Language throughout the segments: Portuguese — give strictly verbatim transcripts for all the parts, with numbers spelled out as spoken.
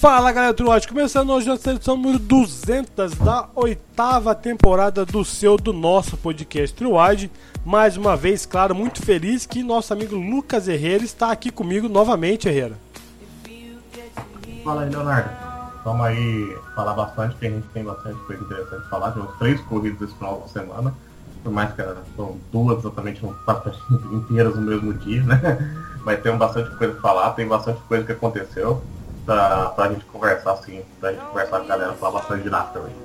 Fala galera do Watch, começando hoje a edição número duzentos da oitava temporada do seu, do nosso podcast Truade. Mais uma vez, claro, muito feliz que nosso amigo Lucas Herrera está aqui comigo novamente, Herrera. Fala aí, Leonardo. Vamos aí falar bastante, porque a gente tem bastante coisa interessante de falar. Temos três corridas esse final de semana, por mais que são duas exatamente inteiras no mesmo dia, né? Mas tem bastante coisa para falar, tem bastante coisa que aconteceu. Pra, pra gente conversar assim, pra gente conversar com a galera, falar bastante de NASCAR também.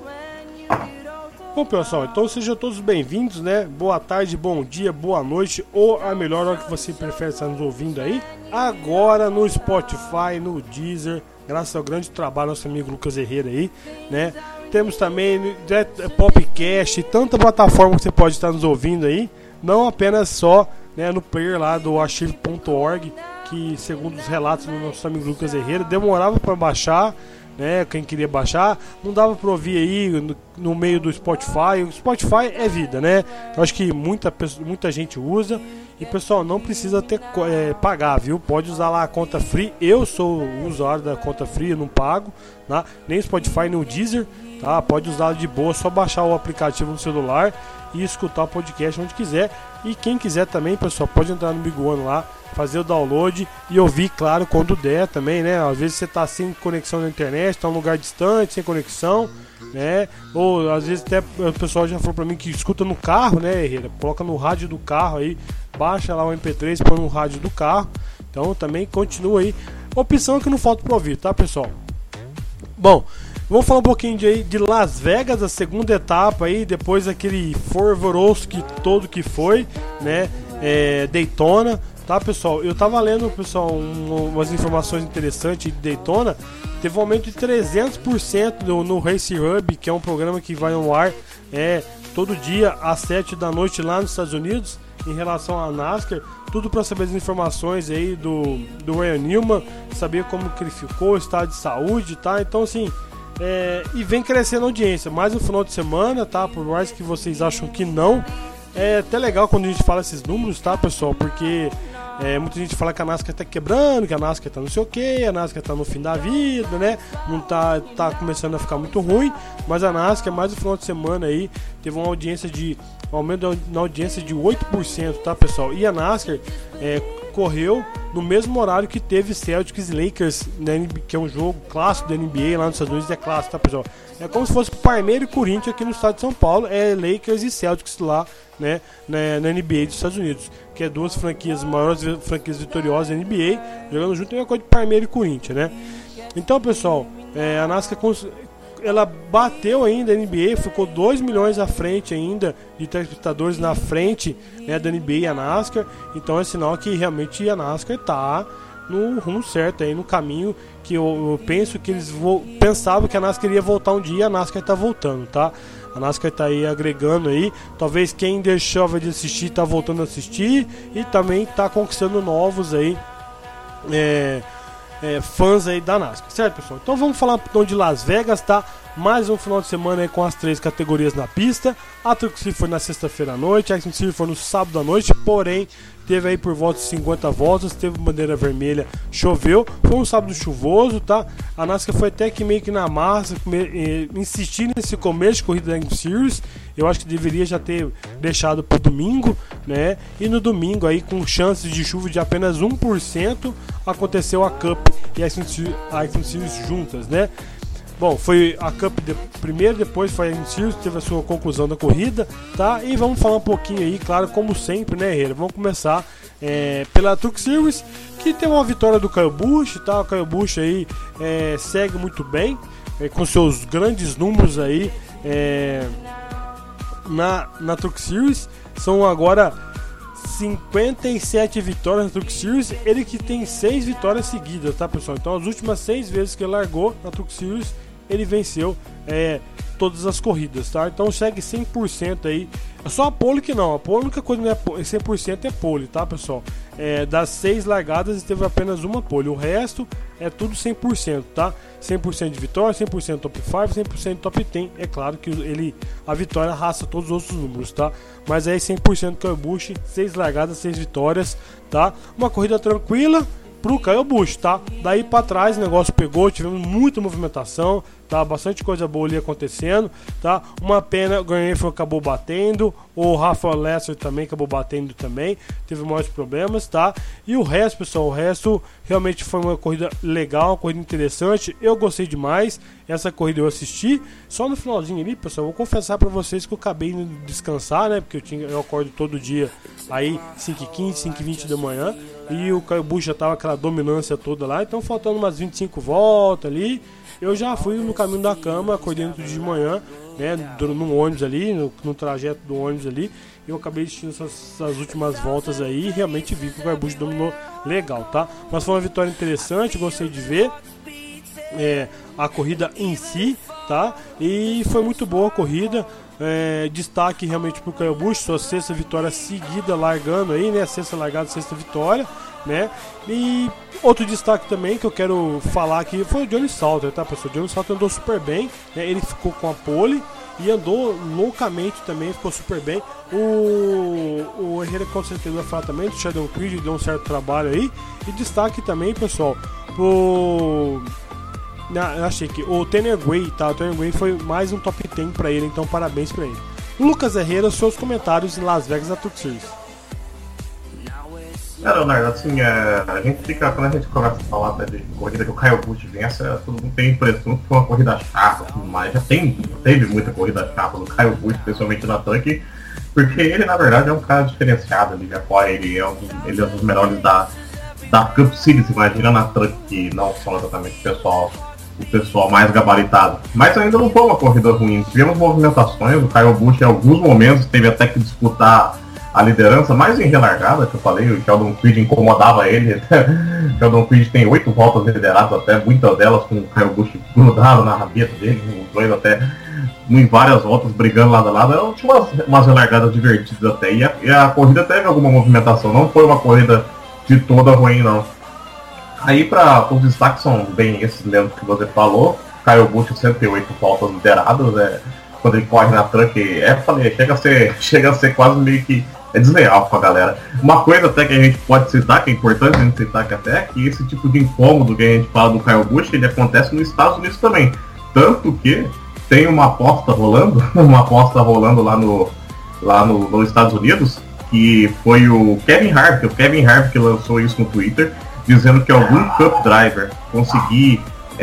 Bom pessoal, então sejam todos bem-vindos, né? Boa tarde, bom dia, boa noite, ou a melhor hora que você prefere estar nos ouvindo aí. Agora no Spotify, no Deezer, graças ao grande trabalho do nosso amigo Lucas Herrera aí, né? Temos também no Popcast, tanta plataforma que você pode estar nos ouvindo aí, não apenas só, né, no player lá do archive ponto org, que segundo os relatos do nosso amigo Lucas Herrera, demorava para baixar, né, quem queria baixar, não dava para ouvir aí no, no meio do Spotify. O Spotify é vida, né? Eu acho que muita, muita gente usa e pessoal, não precisa ter é, pagar, viu? Pode usar lá a conta free. Eu sou usuário da conta free, eu não pago, tá? Nem o Spotify nem o Deezer, tá? Pode usar de boa, só baixar o aplicativo no celular e escutar o podcast onde quiser. E quem quiser também, pessoal, pode entrar no Big One lá, fazer o download e ouvir, claro, quando der também, né? Às vezes você tá sem conexão na internet, tá em um lugar distante, sem conexão, né? Ou às vezes até o pessoal já falou pra mim que escuta no carro, né, Herrera? Coloca no rádio do carro aí, baixa lá o M P três, põe no rádio do carro. Então também continua aí. Opção que não falta pra ouvir, tá, pessoal? Bom, vamos falar um pouquinho de, de Las Vegas, a segunda etapa aí, depois daquele fervoroso que todo que foi, né? É, Daytona. Tá, pessoal, eu tava lendo, pessoal, um, umas informações interessantes de Daytona. Teve um aumento de trezentos por cento no, no Race Hub, que é um programa que vai no ar é, todo dia às sete da noite lá nos Estados Unidos, em relação à NASCAR. Tudo para saber as informações aí do, do Ryan Newman, saber como que ele ficou, estado de saúde, tá? Então, assim, é, e vem crescendo a audiência. Mais um final de semana, tá? Por mais que vocês acham que não, é até legal quando a gente fala esses números, tá, pessoal? Porque É, muita gente fala que a NASCAR tá quebrando, que a NASCAR tá não sei o que, a NASCAR tá no fim da vida, né? Não tá, tá começando a ficar muito ruim, mas a NASCAR, mais um final de semana aí, teve uma audiência de, um aumento na audiência de oito por cento, tá, pessoal? E a NASCAR é, correu no mesmo horário que teve Celtics e Lakers, né, que é um jogo clássico da N B A lá nos Estados Unidos, é clássico, tá, pessoal? É como se fosse Palmeiras e Corinthians aqui no estado de São Paulo, é Lakers e Celtics lá, né, na, na N B A dos Estados Unidos, que é duas franquias, maiores franquias vitoriosas da N B A, jogando junto, é uma coisa de Palmeiras e Corinthians, né? Então, pessoal, é, a NASCAR ela bateu ainda a N B A, ficou dois milhões à frente ainda de telespectadores na frente, né, da N B A e a NASCAR. Então é sinal que realmente a NASCAR tá no rumo certo aí, no caminho que eu, eu penso que eles vo- pensavam que a NASCAR ia voltar um dia, e a NASCAR tá voltando, tá? A NASCAR tá aí agregando aí, talvez quem deixava de assistir tá voltando a assistir e também tá conquistando novos aí é, é, fãs aí da NASCAR, certo, pessoal? Então vamos falar então de Las Vegas, tá? Mais um final de semana aí com as três categorias na pista. A Truck Series foi na sexta-feira à noite, a Action Series foi no sábado à noite, porém teve aí por volta de cinquenta voltas, teve bandeira vermelha, choveu, foi um sábado chuvoso, tá? A NASCAR foi até que meio que na massa, eh, insistir nesse começo de corrida da Action Series. Eu acho que deveria já ter deixado para domingo, né? E no domingo aí, com chances de chuva de apenas um por cento, aconteceu a Cup e a Action Series juntas, né? Bom, foi a Cup de, primeiro, depois foi a Action Series, teve a sua conclusão da corrida, tá? E vamos falar um pouquinho aí, claro, como sempre, né, Herrera? Vamos começar é, pela Truck Series, que tem uma vitória do Kyle Busch, tá? O Kyle Busch aí é, segue muito bem, é, com seus grandes números aí é, na, na Truck Series. São agora cinquenta e sete vitórias na Truck Series, ele que tem seis vitórias seguidas, tá, pessoal? Então as últimas seis vezes que ele largou na Truck Series, ele venceu é, todas as corridas, tá? Então segue cem por cento aí. É só a pole que não, a pole, a única coisa que não é cem por cento é pole, tá, pessoal? É, das seis largadas teve apenas uma pole, o resto é tudo cem por cento, tá? cem por cento de vitória, cem por cento top cinco, cem por cento top dez. É claro que ele, a vitória raça todos os outros números, tá? Mas aí cem por cento Kyle Busch, seis largadas, seis vitórias, tá? Uma corrida tranquila, pro Kyle Busch, tá? Daí pra trás o negócio pegou, tivemos muita movimentação, tá? Bastante coisa boa ali acontecendo, tá? Uma pena, o Graham acabou batendo, o Rafael Lesser também acabou batendo também, teve maiores problemas, tá? E o resto, pessoal, o resto realmente foi uma corrida legal, uma corrida interessante, eu gostei demais, essa corrida eu assisti, só no finalzinho ali, pessoal, vou confessar pra vocês que eu acabei indo descansar, né? Porque eu, tinha, eu acordo todo dia aí cinco e quinze, cinco e vinte da manhã, e o Kyle Busch já tava aquela dominância toda lá, então faltando umas vinte e cinco voltas ali, eu já fui no caminho da cama, acordei no de manhã, né, no ônibus ali, no, no trajeto do ônibus ali, eu acabei assistindo essas, essas últimas voltas aí e realmente vi que o Kyle Busch dominou legal, tá? Mas foi uma vitória interessante, gostei de ver é, a corrida em si, tá? E foi muito boa a corrida. É, destaque realmente pro Kyle Busch, sua sexta vitória seguida largando aí, né? Sexta largada, sexta vitória, né? E outro destaque também que eu quero falar aqui foi o Johnny Sauter, tá, pessoal? O Johnny Sauter andou super bem, né? Ele ficou com a pole e andou loucamente também, ficou super bem. O, o Herrera com certeza vai falar também, o Sheldon Creed deu um certo trabalho aí. E destaque também, pessoal, pro... Não, achei que o Tanner Gray, tá? O Tanner Gray foi mais um top dez pra ele, então parabéns pra ele. Lucas Herrera, seus comentários em Las Vegas na Truck Series. É, Leonardo, assim, é, a gente fica, quando a gente começa a falar até de corrida que o Kyle Busch vence, todo mundo tem a impressão que foi uma corrida chata, mas já tem, teve muita corrida chata no Kyle Busch, especialmente na Truck, porque ele, na verdade, é um cara diferenciado, ele já corre, ele é um, ele é um dos melhores da, da Cup Series, imagina na Truck, que não são exatamente o pessoal... o pessoal mais gabaritado. Mas ainda não foi uma corrida ruim. Tivemos movimentações, o Kyle Busch em alguns momentos teve até que disputar a liderança, mais em relargada, que eu falei, o Sheldon Creed incomodava ele. O Sheldon Creed tem oito voltas lideradas até, muitas delas com o Kyle Busch grudado na rabeta dele, os dois até em várias voltas brigando lado a lado. Eu tinha umas, umas relargadas divertidas até, e a, e a corrida teve alguma movimentação, não foi uma corrida de toda ruim não. Aí para os destaques são bem esses mesmo que você falou. Kyle Busch cento e oito voltas lideradas, é, quando ele corre na Truck, é, falei, chega a ser, chega a ser quase meio que é desleal com a galera. Uma coisa até que a gente pode citar, que é importante a gente citar que até, que esse tipo de incômodo que a gente fala do Kyle Busch, ele acontece nos Estados Unidos também. Tanto que tem uma aposta rolando, uma aposta rolando lá, no, lá no, nos Estados Unidos, que foi o Kevin Harvick, o Kevin Harvick que lançou isso no Twitter, dizendo que algum Cup Driver conseguir,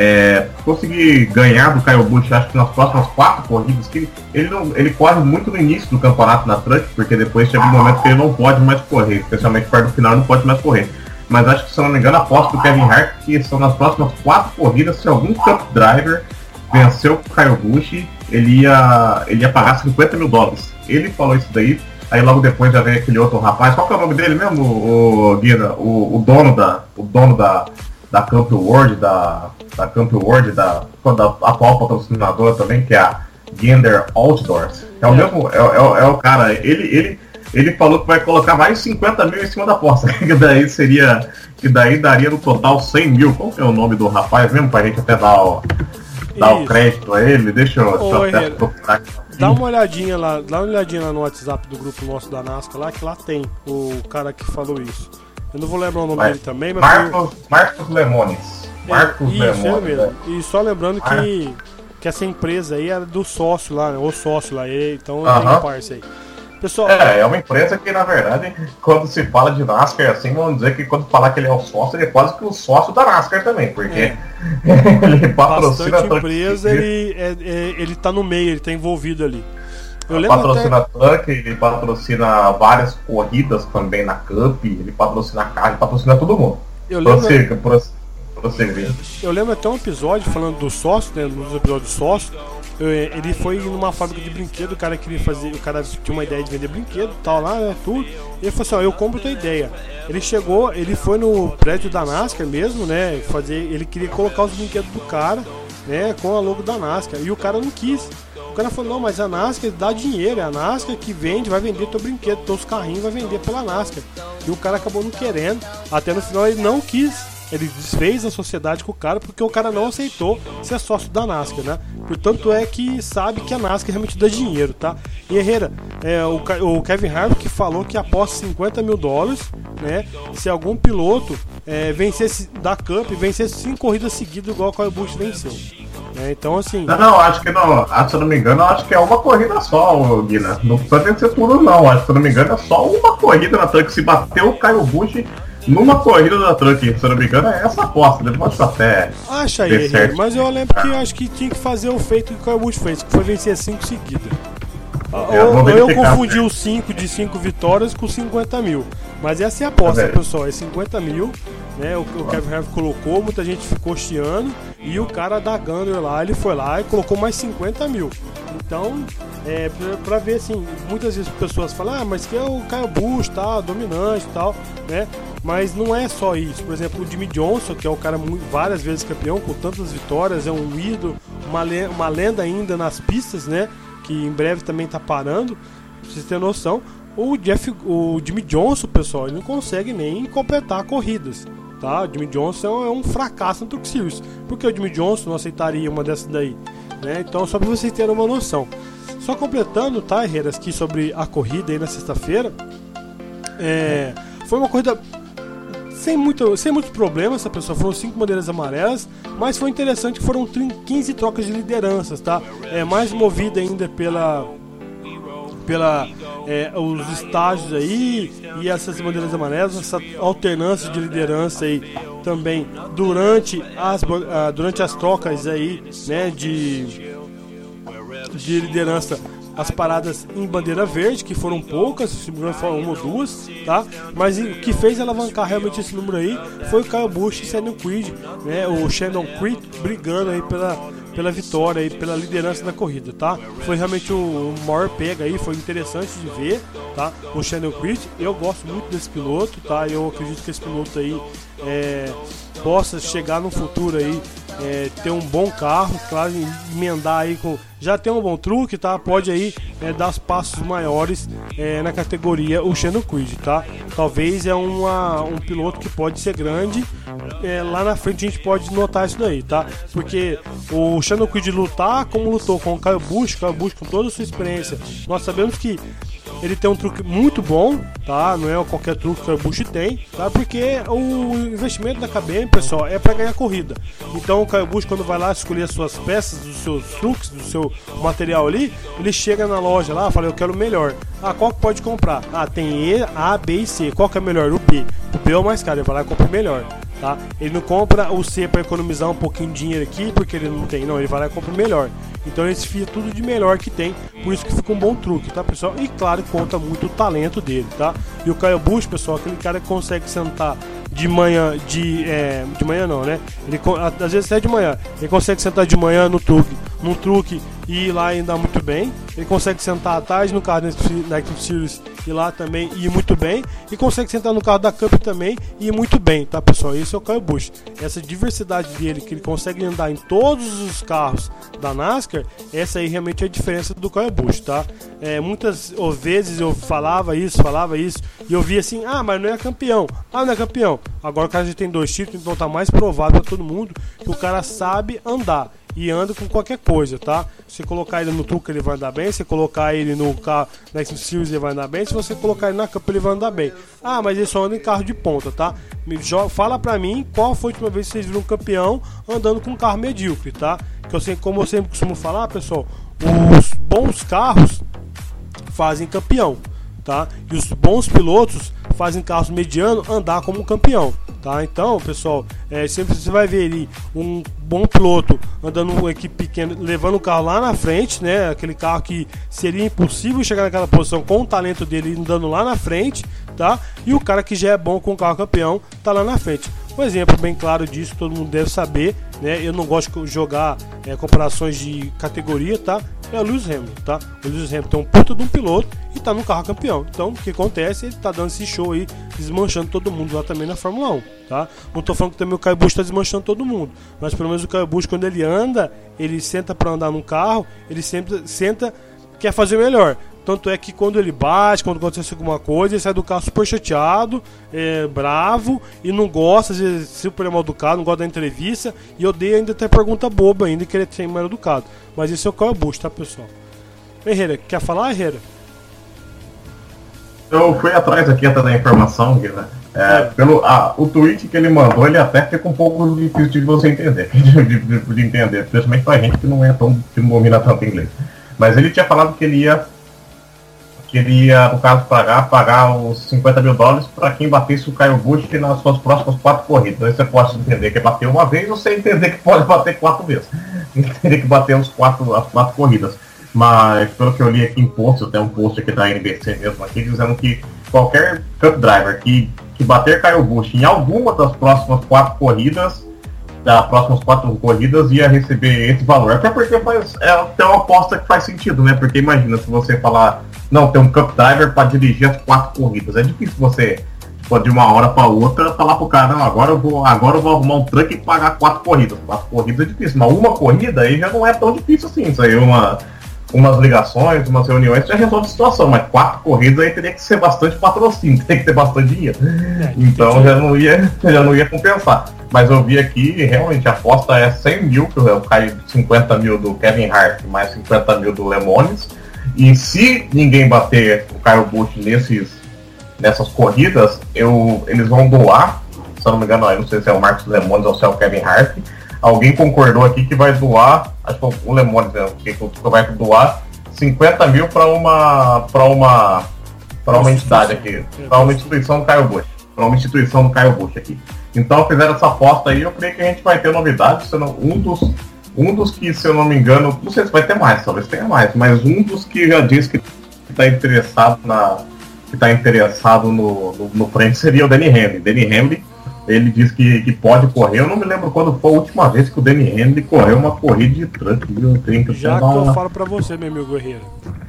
é, conseguir ganhar do Kyle Busch, acho que nas próximas quatro corridas, que ele, ele, não, ele corre muito no início do campeonato na Truck, porque depois chega um momento que ele não pode mais correr, especialmente perto do final ele não pode mais correr. Mas acho que, se eu não me engano, a aposta do Kevin Harvick que são nas próximas quatro corridas, se algum Cup Driver venceu o Kyle Busch, ele ia, ele ia pagar cinquenta mil dólares. Ele falou isso daí. Aí logo depois já veio aquele outro rapaz, qual que é o nome dele mesmo, o, Guida? O, o dono da. O dono da, da Camp World, da. Da Camp World, da, da atual patrocinadora também, que é a Gander Outdoors. É o é. mesmo, é, é, é o cara, ele, ele, ele falou que vai colocar mais cinquenta mil em cima da aposta, que daí seria. Que daí daria no total cem mil. Qual que é o nome do rapaz mesmo, pra gente até dar o, dar o crédito a ele? Deixa eu, deixa eu até procurar aqui. Dá uma olhadinha lá, dá uma olhadinha lá no WhatsApp do grupo nosso da NASCAR lá, que lá tem o cara que falou isso. Eu não vou lembrar o nome mas, dele também, mas... Marcos, foi... Marcos Lemones. Marcos é, Lemones. Isso, mesmo. E só lembrando que, que essa empresa aí era do sócio lá, né? O sócio lá, então uh-huh. tem um parça aí. Pessoal, é, é uma empresa que, na verdade, quando se fala de NASCAR assim, vamos dizer que quando falar que ele é o sócio, ele é quase que o sócio da NASCAR também, porque é. ele patrocina... Bastante empresa, ele, é, é, ele tá no meio, ele tá envolvido ali. Ele patrocina até... Truck, ele patrocina várias corridas também na Cup, ele patrocina carro, ele patrocina todo mundo. Eu lembro... Prossiga, prossiga, prossiga. Eu lembro até um episódio falando do sócio, né, nos episódios sócio. Ele foi numa fábrica de brinquedo, o cara queria fazer, o cara tinha uma ideia de vender brinquedo e tal lá, né, tudo. E ele falou assim, ó, eu compro a tua ideia. Ele chegou, ele foi no prédio da NASCAR mesmo, né, fazer, ele queria colocar os brinquedos do cara, né, com a logo da NASCAR. E o cara não quis. O cara falou, não, mas a NASCAR dá dinheiro, é a NASCAR que vende, vai vender teu brinquedo, teus carrinhos vai vender pela NASCAR. E o cara acabou não querendo, até no final ele não quis ele desfez a sociedade com o cara porque o cara não aceitou ser sócio da NASCAR, né? Portanto é que sabe que a NASCAR realmente dá dinheiro, tá? E Herrera, é, o, o Kevin Harvick falou que aposta cinquenta mil dólares, né? Se algum piloto é, vencesse da Cup, vencesse cinco corridas seguidas igual o Kyle Busch venceu. É, então assim... Não, não, acho que não, se eu não me engano, acho que é uma corrida só, Guina. Não precisa vencer tudo não, acho que se eu não me engano é só uma corrida na Truck. Se bateu o Kyle Busch numa corrida da Truck, se eu não me engano, é essa aposta, depois até... Acha aí, mas eu lembro que eu acho que tinha que fazer o feito que o Kyle Busch fez, que foi vencer cinco seguidas. Eu, ou eu confundi os cinco de cinco vitórias com cinquenta mil. Mas essa é a aposta, é pessoal, é cinquenta mil, né? O, o Kevin Harvick colocou, muita gente ficou chiando. E o cara da Gunner lá, ele foi lá e colocou mais cinquenta mil. Então, é, pra, pra ver assim, muitas vezes as pessoas falam, ah, mas que é o Kyle Busch, tá, dominante e tal, né? Mas não é só isso. Por exemplo, o Jimmie Johnson, que é um cara muito, várias vezes campeão, com tantas vitórias, é um ídolo, uma, le- uma lenda ainda nas pistas, né? Que em breve também tá parando, pra vocês terem noção. O, Jeff, o Jimmie Johnson, pessoal, ele não consegue nem completar corridas, tá? O Jimmie Johnson é um fracasso no Truck Series. Por que o Jimmie Johnson não aceitaria uma dessas daí? Né? Então, só para vocês terem uma noção. Só completando, tá, Herreras, aqui sobre a corrida aí na sexta-feira. É, foi uma corrida sem, muito, sem muitos problemas, essa pessoa. Foram cinco bandeiras amarelas, mas foi interessante que foram quinze trocas de lideranças, tá? É mais movida ainda pela... pela é, os estágios aí e essas bandeiras amarelas, essa alternância de liderança aí também durante as, uh, durante as trocas aí, né, de, de liderança, as paradas em bandeira verde, que foram poucas, se não me engano foram uma ou duas, tá? Mas o que fez alavancar realmente esse número aí foi o Kyle Busch e Shannon Creed, né? O Shannon Creed brigando aí pela pela vitória e pela liderança da corrida, tá? Foi realmente o maior pega aí, foi interessante de ver, tá? O Shannon Creed, eu gosto muito desse piloto, tá? Eu acredito que esse piloto aí é, possa chegar no futuro aí, é, ter um bom carro, claro, emendar aí com... Já tem um bom truque, tá? Pode aí é, dar os passos maiores é, na categoria o Shannon Creed, tá? Talvez é uma, um piloto que pode ser grande, é, lá na frente a gente pode notar isso daí, tá? Porque o Shannon Creed lutar como lutou com o Kyle Busch, o Kyle Busch com toda a sua experiência, nós sabemos que ele tem um truque muito bom, tá? Não é qualquer truque que o Busch tem, tá? Porque o investimento da K B M, pessoal, é para ganhar corrida. Então o Kyle Busch, quando vai lá escolher as suas peças, dos seus truques, do seu material ali, ele chega na loja lá e fala, eu quero o melhor. Ah, qual que pode comprar? Ah, tem E, A, B e C. Qual que é melhor? O B. O B é o mais caro, ele vai lá e compra o melhor. Tá? Ele não compra o C para economizar um pouquinho de dinheiro aqui, porque ele não tem, não, ele vai lá e compra o melhor. Então ele desfia tudo de melhor que tem, por isso que fica um bom truque, tá, pessoal? E claro, conta muito o talento dele, tá? E o Kyle Busch, pessoal, aquele cara que consegue sentar de manhã, de, é, de manhã não, né? Ele, às vezes até de manhã, ele consegue sentar de manhã no truque, num truque e ir lá e andar muito bem. Ele consegue sentar à tarde no carro da Active Series e lá também ir muito bem. E consegue sentar no carro da Cup também e ir muito bem, tá, pessoal? Esse é o Kyle Busch. Essa diversidade dele, que ele consegue andar em todos os carros da NASCAR, essa aí realmente é a diferença do Kyle Busch, tá? É, muitas vezes eu falava isso, falava isso, e eu via assim, ah, mas não é campeão. Ah, não é campeão. Agora o cara já tem dois títulos, então tá mais provável pra todo mundo que o cara sabe andar. E anda com qualquer coisa, tá? Se colocar ele no truque, ele vai andar bem. Se colocar ele no carro na X Series, ele vai andar bem. Se você colocar ele na Cup, ele vai andar bem. Ah, mas ele só anda em carro de ponta, tá? Me joga, fala pra mim qual foi a última vez que vocês viram um campeão andando com um carro medíocre, tá? Que eu sei, como eu sempre costumo falar, pessoal, os bons carros fazem campeão, tá? E os bons pilotos fazem carros medianos andar como um campeão, tá? Então, pessoal, é, sempre você vai ver ali um bom piloto andando uma equipe pequena, levando o carro lá na frente, né? Aquele carro que seria impossível chegar naquela posição com o talento dele andando lá na frente, tá? E o cara que já é bom com o carro campeão tá lá na frente. Um exemplo bem claro disso, todo mundo deve saber, né? Eu não gosto de jogar é, comparações de categoria, tá? É o Lewis Hamilton, tá? O Lewis Hamilton é um puta de um piloto e tá no carro campeão. Então, o que acontece? Ele tá dando esse show aí, desmanchando todo mundo lá também na Fórmula um, tá? Não tô falando que também o Kyle Busch tá desmanchando todo mundo, mas pelo menos o Kyle Busch, quando ele anda, ele senta pra andar num carro, ele sempre senta, quer fazer o melhor. Tanto é que quando ele bate, quando acontece alguma coisa, ele sai do carro super chateado, é, bravo, e não gosta, às vezes super mal educado, não gosta da entrevista, e odeia ainda ter pergunta boba ainda, que ele é mal educado. Mas esse é o Kyle Busch, tá, pessoal? Herrera, quer falar, Herrera? Eu fui atrás aqui até da informação, Guilherme. É, pelo, ah, o tweet que ele mandou, ele até fica um pouco difícil de você entender, de, de, de entender, principalmente pra gente que não é tão, que não domina tanto inglês. Mas ele tinha falado que ele ia, que ele ia, no caso, pagar, pagar os cinquenta mil dólares para quem batesse o Kyle Busch nas suas próximas quatro corridas. Aí você pode entender que bater uma vez, ou você entender que pode bater quatro vezes. Ele teria que bater os quatro, as quatro corridas. Mas, pelo que eu li aqui em post, tem um post aqui da N B C mesmo aqui, dizendo que qualquer Cup Driver que, que bater Kyle Busch em alguma das próximas quatro corridas, das próximas quatro corridas, ia receber esse valor. Até porque faz, é, tem uma aposta que faz sentido, né? Porque imagina, se você falar, não, tem um Cup Driver para dirigir as quatro corridas. É difícil você, tipo, de uma hora para outra, falar pro cara, não, agora eu vou, agora eu vou arrumar um truck e pagar quatro corridas. Quatro corridas é difícil, mas uma corrida aí já não é tão difícil assim. Isso aí é uma... umas ligações, umas reuniões, já resolve a situação, mas quatro corridas aí teria que ser bastante patrocínio, tem que ter bastante dinheiro. É, então já não, ia, já não ia compensar. Mas eu vi aqui, realmente, a aposta é cem mil, que eu caio cinquenta mil do Kevin Hart, mais cinquenta mil do Lemonis. E se ninguém bater o Kyle Busch nesses, nessas corridas, eu, eles vão doar, se eu não me engano, eu não sei se é o Marcos Lemonis ou se é o Kevin Hart. Alguém concordou aqui que vai doar, acho que o Lemonis, né, que vai doar cinquenta mil para uma, para uma, para uma entidade aqui, para uma instituição do Kyle Busch, para uma instituição do Kyle Busch aqui. Então fizeram essa aposta aí, eu creio que a gente vai ter novidades, um dos, um dos que, se eu não me engano, não sei se vai ter mais, talvez tenha mais, mas um dos que já disse que está interessado na, que está interessado no, no, no prêmio seria o Denny Hamlin. Denny Hamlin, ele diz que, que pode correr. Eu não me lembro quando foi a última vez que o Denny Hamlin correu uma corrida de truck. Eu tenho que Já que uma... eu falo pra você, meu amigo Guerreiro.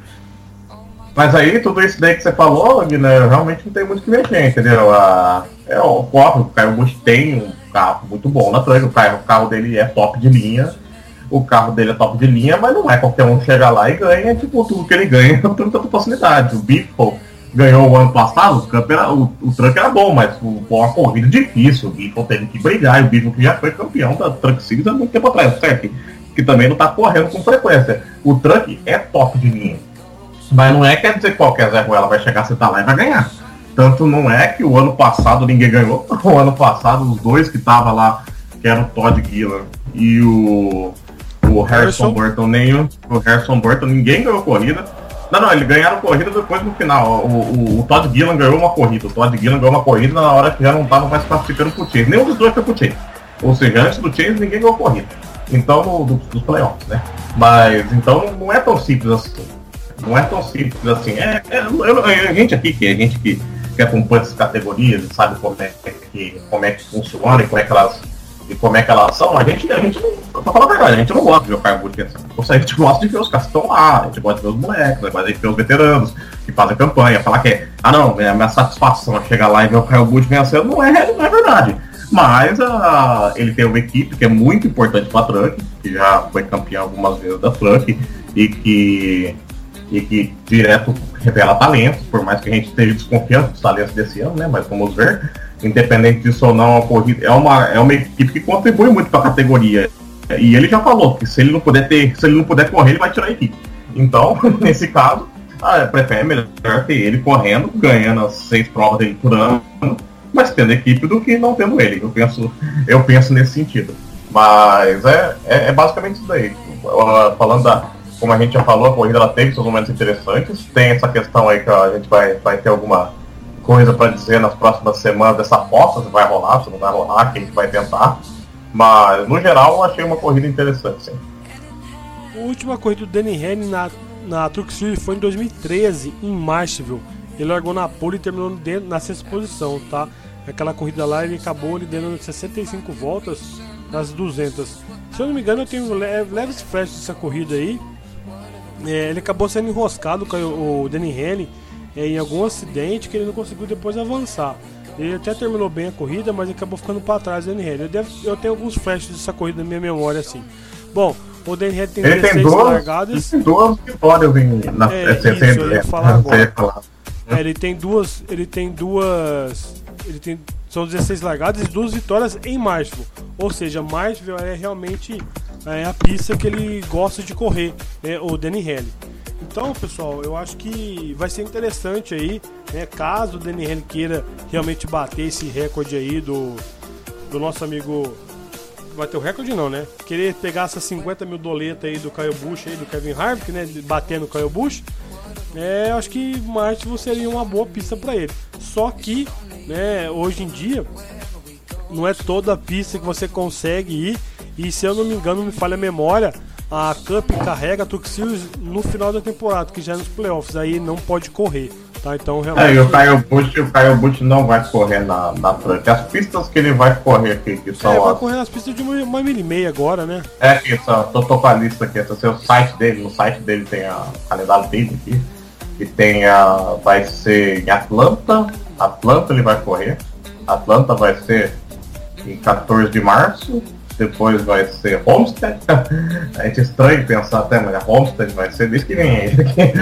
Mas aí, tudo isso daí que você falou, né, realmente não tem muito o que mexer, entendeu? A, é o próprio, o Kyle Busch tem um carro muito bom na truck, o carro, o carro dele é top de linha, o carro dele é top de linha, mas não é qualquer um chega lá e ganha, tipo, tudo que ele ganha, não tem tanta facilidade. O Biffle ganhou o ano passado, o, era, o, o truck era bom, mas foi uma corrida difícil, o Biffle teve que brigar, e o Biffle que já foi campeão da Truck Series há muito tempo atrás, certo? Que, que também não está correndo com frequência. O truck é top de linha, mas não é quer dizer que qualquer Zé Ruela vai chegar, sentar lá e vai ganhar. Tanto não é que o ano passado ninguém ganhou, o ano passado os dois que estavam lá, que eram o Todd Gilliland e o, o Harrison Burton, nem o, o Harrison Burton, ninguém ganhou corrida. Não, não, eles ganharam corrida depois no final. O, o, o Todd Gilliland ganhou uma corrida. O Todd Gilliland ganhou uma corrida na hora que já não estava mais classificando pro Chase. Nenhum dos dois foi pro Chase. Ou seja, antes do Chase ninguém ganhou corrida. Então, no, do, dos playoffs, né? Mas, então, não é tão simples assim. Não é tão simples assim. É, é, eu, a gente aqui, que a gente que, que acompanha essas categorias e sabe como é que, como é que funciona e como é que elas, e como é que elas são, a gente, a gente não, pra falar a verdade, a gente não gosta de ver o Kyle Busch. A gente gosta de ver os caras que estão lá, a gente gosta de ver os moleques, a gente ver os veteranos que fazem campanha, falar que, ah não, a minha satisfação é chegar lá e ver o Kyle Busch vencendo, não é, não é verdade. Mas uh, ele tem uma equipe que é muito importante para a Truck, que já foi campeão algumas vezes da Truck e que, e que direto revela talentos, por mais que a gente esteja desconfiando dos talentos desse ano, né? Mas vamos ver. Independente disso ou não, a corrida é uma, é uma equipe que contribui muito para a categoria. E ele já falou que se ele não puder ter, se ele não puder correr, ele vai tirar a equipe. Então, nesse caso, ah, prefere melhor ter ele correndo, ganhando as seis provas dele por ano, mas tendo equipe do que não tendo ele. Eu penso, eu penso nesse sentido. Mas é, é, é basicamente isso daí. Falando da, como a gente já falou, a corrida ela teve seus momentos interessantes. Tem essa questão aí que a gente vai, vai ter alguma coisa para dizer nas próximas semanas dessa aposta, se vai rolar, se não vai rolar, que a gente vai tentar. Mas, no geral, eu achei uma corrida interessante, sim. A última corrida do Denny Hamlin na, na Truck Series foi em dois mil e treze, em Marshall. Ele largou na pole e terminou dentro, na sexta posição, tá? Aquela corrida lá, ele acabou liderando sessenta e cinco voltas nas duzentas. Se eu não me engano, eu tenho leves flashes dessa corrida aí. É, ele acabou sendo enroscado com o, o Denny Hamlin é, em algum acidente que ele não conseguiu depois avançar. Ele até terminou bem a corrida, mas acabou ficando para trás do Denny Hamlin. Eu, devo, eu tenho alguns flashes dessa corrida na minha memória assim. Bom, O Danny Henley tem ele dezesseis tem duas, largadas. Ele tem duas vitórias em, na é, isso, eu ia falar agora. Falar. É, ele tem duas. Ele tem duas. Ele tem. São dezesseis largadas e duas vitórias em Martinsville. Ou seja, Martinsville é realmente é, a pista que ele gosta de correr, né, o Danny Henley. Então, pessoal, eu acho que vai ser interessante aí, né, caso o Danny Henley queira realmente bater esse recorde aí do, do nosso amigo. Vai ter o recorde não, né? Querer pegar essas cinquenta mil doletas aí do Kyle Busch aí, do Kevin Harvick, né? Bater no Kyle Busch. É, eu acho que Martinsville seria uma boa pista para ele. Só que, né, hoje em dia não é toda a pista que você consegue ir. E se eu não me engano, me falha a memória, a Cup carrega a Truck Series no final da temporada, que já é nos playoffs, aí não pode correr, tá? Então realmente. É, e o Kyle Busch, o Kyle Busch não vai correr na, na Truck. As pistas que ele vai correr aqui, que são. É, vai as... correr nas pistas de uma, uma milha e meia agora, né? É, aqui, só, tô, tô com a lista aqui, esse é o site dele, no site dele tem a calendário dele aqui. E tem a. Vai ser em Atlanta. Atlanta ele vai correr. Atlanta vai ser em quatorze de março. Depois vai ser Homestead. A gente estranha pensar até, mas a Homestead vai ser desde que vem aí.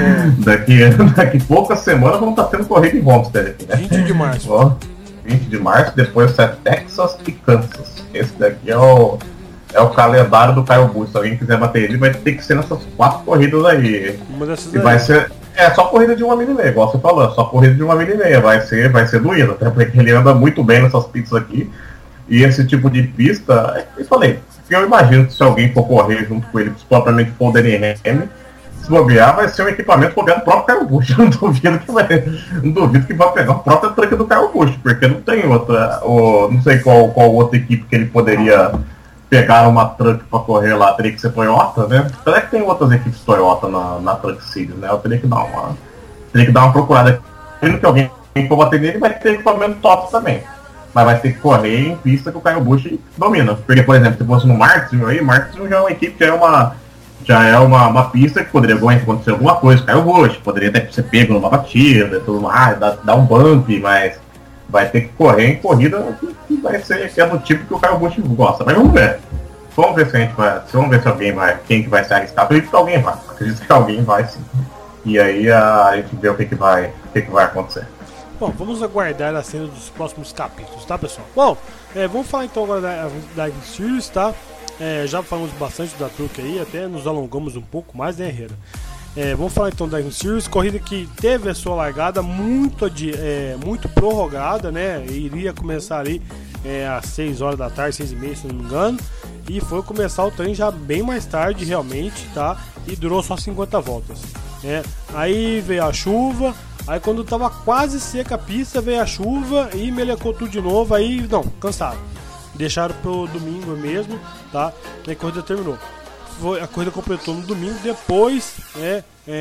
Daqui, daqui, daqui poucas semanas vamos estar tendo corrida em Homestead aqui, né? vinte de março. Bom, vinte de março, depois é Texas e Kansas. Esse daqui é o, é o calendário do Kyle Busch. Se alguém quiser bater ele, vai ter que ser nessas quatro corridas aí. Uma dessas e aí. vai ser. É só corrida de uma milha e meia, igual você falou, só corrida de uma milha e meia. Vai ser, vai ser doído, até porque ele anda muito bem nessas pistas aqui. E esse tipo de pista, eu falei, eu imagino que se alguém for correr junto com ele, propriamente for o Danny Henley, se bobear, vai ser um equipamento copiado do próprio Kyle Busch. Não duvido que vai, não duvido que vai pegar a própria truck do Kyle Busch, porque não tem outra, ou, não sei qual, qual outra equipe que ele poderia pegar uma truck para correr lá, teria que ser Toyota, né? Será que tem outras equipes Toyota na, na Truck Series, né? Eu teria que dar uma, teria que dar uma procurada. Tendo que alguém for bater nele, vai ter equipamento top também. Mas vai ter que correr em pista que o Kyle Busch domina. Porque, por exemplo, se fosse no Martinsville aí, Martinsville já é uma equipe, já é uma, já é uma, uma pista que poderia acontecer alguma coisa. Kyle Busch poderia até ser pego numa batida e tudo mais, dar, dar um bump, mas vai ter que correr em corrida que, que vai ser que é do tipo que o Kyle Busch gosta. Mas vamos ver. Vamos ver se a gente vai. Vamos ver se alguém vai. Quem que vai se arriscar. Acredito que alguém vai. Acredito que alguém vai sim. E aí a, a gente vê o que, que, vai, o que, que vai acontecer. Bom, vamos aguardar a cena dos próximos capítulos, tá, pessoal? Bom, é, vamos falar então agora da, da Series, tá? É, já falamos bastante da Truck aí, até nos alongamos um pouco mais, né, Herrera? É, vamos falar então da Series, corrida que teve a sua largada muito, é, muito prorrogada, né? Iria começar ali é, às seis horas da tarde, seis e meia, se não me engano. E foi começar o trem já bem mais tarde, realmente, tá? E durou só cinquenta voltas. Né? Aí veio a chuva. Aí quando tava quase seca a pista, veio a chuva e melecou tudo de novo, aí não, cansaram. Deixaram pro domingo mesmo, tá? E a corrida terminou. Foi, a corrida completou no domingo, depois né,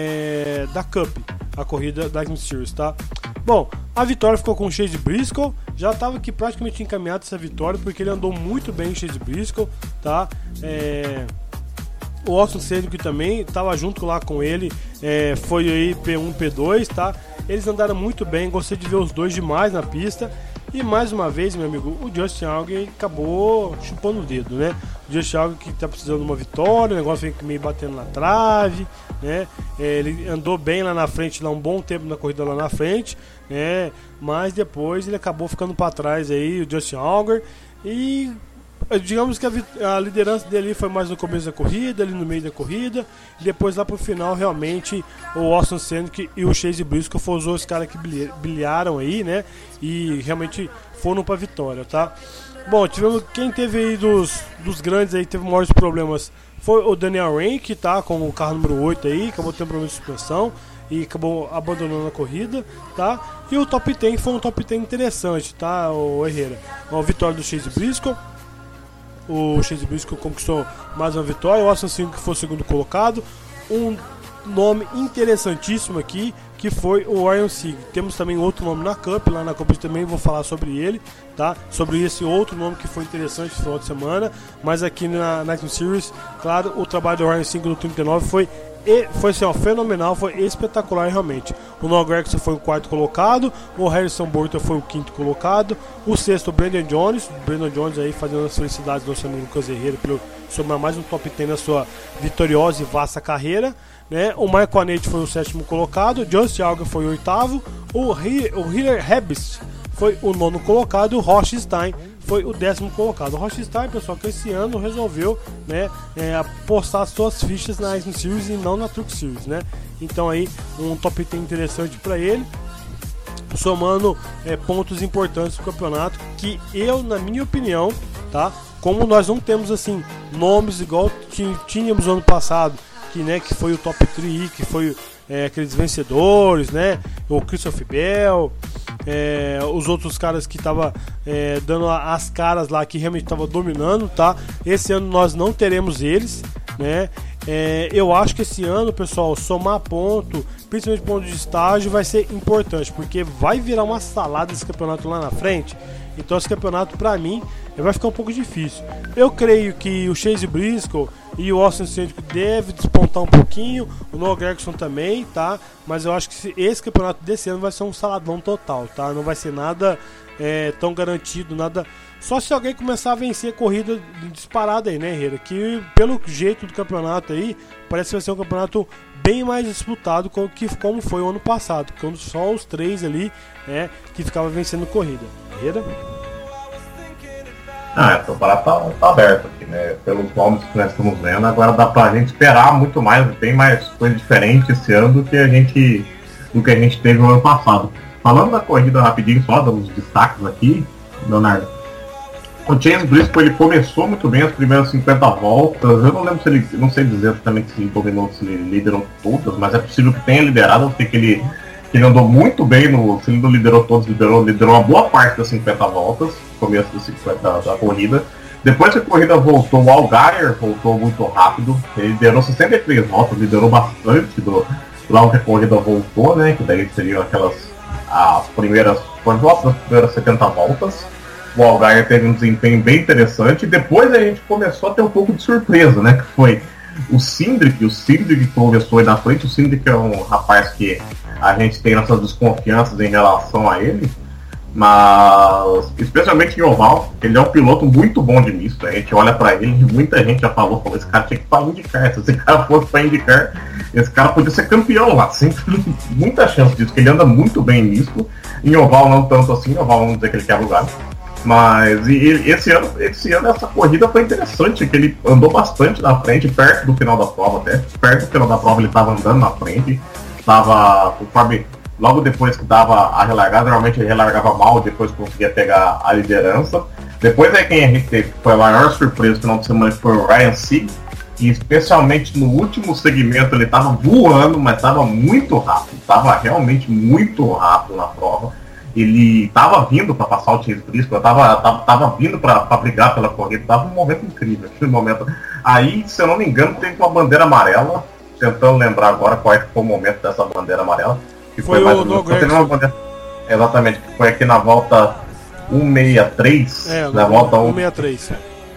é, da Cup, a corrida da Series, tá? Bom, a vitória ficou com o Chase Briscoe, já estava aqui praticamente encaminhado essa vitória, porque ele andou muito bem, o Chase Briscoe, tá? É... O Austin Cindric também estava junto lá com ele, é, foi aí P um, P dois, tá? Eles andaram muito bem, gostei de ver os dois demais na pista. E mais uma vez, meu amigo, o Justin Allgaier acabou chupando o dedo, né? O Justin Allgaier que tá precisando de uma vitória, o negócio fica meio batendo na trave, né? É, ele andou bem lá na frente, lá um bom tempo na corrida lá na frente, né? Mas depois ele acabou ficando para trás aí, o Justin Allgaier. E digamos que a, a liderança dele foi mais no começo da corrida, ali no meio da corrida, e depois lá pro final realmente o Austin Cindric e o Chase Briscoe foram os dois caras que brilharam aí, né? E realmente foram pra vitória, tá? Bom, tivemos quem teve aí dos, dos grandes aí, teve maiores problemas, foi o Daniel Reinke, tá? Com o carro número oito aí, acabou tendo problema de suspensão e acabou abandonando a corrida, tá? E o top dez foi um top dez interessante, tá, o Herrera? A vitória do Chase Briscoe. O Chase Briscoe conquistou mais uma vitória, o Austin Cindric foi o segundo colocado. Um nome interessantíssimo aqui, que foi o Ryan Sieg. Temos também outro nome na Cup, lá na Cup também vou falar sobre ele, tá? Sobre esse outro nome que foi interessante no final de semana, mas aqui na Night Series, claro, o trabalho do Ryan Sieg no trinta e nove foi e foi assim, ó, fenomenal, foi espetacular realmente. O Noah Gragson foi o quarto colocado, o Harrison Burton foi o quinto colocado, o sexto o Brandon Jones, o Brandon Jones aí fazendo as felicidades do nosso amigo Lucas Herrera pelo somar mais um top dez na sua vitoriosa e vasta carreira, né? O Michael Annett foi o sétimo colocado, o Justin Allgaier foi o oitavo, o Hiller Hebst foi o nono colocado, o Rothstein foi o décimo colocado. O Rothstein, pessoal, que esse ano resolveu, né, é, apostar suas fichas na Ice Series e não na Truck Series, né? Então aí um top dez interessante para ele, somando é, pontos importantes pro campeonato, que eu, na minha opinião, tá? Como nós não temos assim nomes igual que tínhamos no ano passado, que, né, que foi o top três, que foi é, aqueles vencedores, né? O Christopher Bell, é, os outros caras que estavam é, dando as caras lá, que realmente estavam dominando, tá? Esse ano nós não teremos eles, né? É, eu acho que esse ano, pessoal, somar ponto, principalmente ponto de estágio, vai ser importante, porque vai virar uma salada esse campeonato lá na frente. Então esse campeonato, pra mim, vai ficar um pouco difícil. Eu creio que o Chase Briscoe e o Austin Cindric deve despontar um pouquinho, o Noah Gragson também, tá? Mas eu acho que esse campeonato desse ano vai ser um saladão total, tá? Não vai ser nada é, tão garantido, nada... Só se alguém começar a vencer a corrida disparada aí, né, Herrera? Que pelo jeito do campeonato aí, parece que vai ser um campeonato bem mais disputado que como foi o ano passado, quando só os três ali, né, que ficavam vencendo corrida. Herrera? Ah, o campeonato tá, tá aberto aqui, né? Pelos nomes que nós estamos vendo, agora dá pra gente esperar muito mais, tem mais coisa diferente esse ano do que a gente, do que a gente teve no ano passado. Falando da corrida rapidinho, só dando os destaques aqui, Leonardo. O Chase Briscoe, ele começou muito bem as primeiras cinquenta voltas. Eu não lembro se ele, não sei dizer exatamente se ele dominou, se ele liderou todas, mas é possível que tenha liderado. Eu sei que ele, que ele andou muito bem, no, se ele não liderou todas, liderou, liderou uma boa parte das cinquenta voltas, no começo das cinquenta da, da corrida. Depois que a corrida voltou, o Allgaier voltou muito rápido, ele liderou sessenta e três voltas, liderou bastante do, logo que a corrida voltou, né? Que daí seriam aquelas as primeiras, as primeiras setenta voltas. O Allgaier teve um desempenho bem interessante e depois a gente começou a ter um pouco de surpresa, né? Que foi o Cindric, o Cindric que começou aí na frente. O Cindric é um rapaz que a gente tem nossas desconfianças em relação a ele, mas especialmente em oval, ele é um piloto muito bom de misto. A gente olha pra ele e muita gente já falou, falou, esse cara tinha que ir pra indicar, se esse cara fosse pra indicar, esse cara podia ser campeão lá, sempre muita chance disso, que ele anda muito bem em misto. Em oval não tanto assim, em oval vamos dizer que ele quebra o galho. Mas e, e esse, ano, esse ano essa corrida foi interessante, que ele andou bastante na frente, perto do final da prova até. Perto do final da prova ele estava andando na frente. Tava, conforme, logo depois que dava a relargada, normalmente ele relargava mal, depois conseguia pegar a liderança. Depois aí quem a gente teve, foi a maior surpresa no final de semana, que foi o Ryan Sieg. E especialmente no último segmento ele estava voando, mas estava muito rápido. Estava realmente muito rápido na prova. Ele tava vindo para passar o Chase Briscoe, tava, tava, tava vindo para brigar pela corrida, tava um momento incrível, aquele momento. Aí, se eu não me engano, teve uma bandeira amarela, tentando lembrar agora qual é que foi o momento dessa bandeira amarela. Que foi, foi mais o no bandeira... Exatamente, que foi aqui na volta cento e sessenta e três. É, na volta cento e sessenta e três.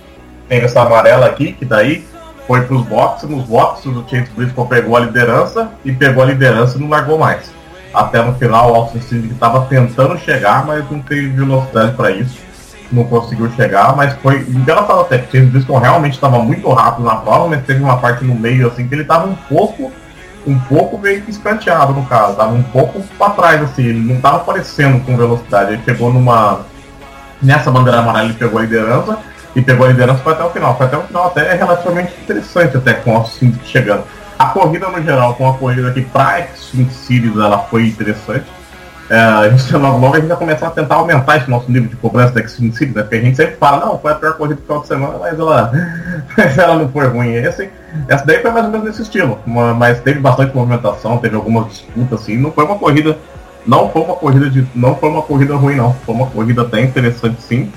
Tem essa amarela aqui, que daí foi pros boxes, nos boxes o Chase Briscoe pegou a liderança, e pegou a liderança e não largou mais. Até no final o Austin Cindric estava tentando chegar, mas não teve velocidade para isso. Não conseguiu chegar, mas foi engraçado até, porque o Briscoe realmente estava muito rápido na prova, mas teve uma parte no meio assim que ele estava um pouco, um pouco meio que escanteado no caso, estava um pouco para trás assim, ele não estava aparecendo com velocidade. Ele chegou numa, nessa bandeira amarela ele pegou a liderança, e pegou a liderança foi até o final, foi até o final até relativamente interessante até com o Austin Cindric chegando. A corrida no geral, com a corrida aqui para Xfinity Series, ela foi interessante. É, a gente logo logo a gente vai começar a tentar aumentar esse nosso nível de cobrança da Xfinity Series, né? Porque a gente sempre fala, não, foi a pior corrida do final de semana, mas ela, mas ela não foi ruim. Esse, essa daí foi mais ou menos nesse estilo, uma, mas teve bastante movimentação, teve algumas disputas assim, não foi uma corrida, não foi uma corrida de, não foi uma corrida ruim não, foi uma corrida até interessante sim,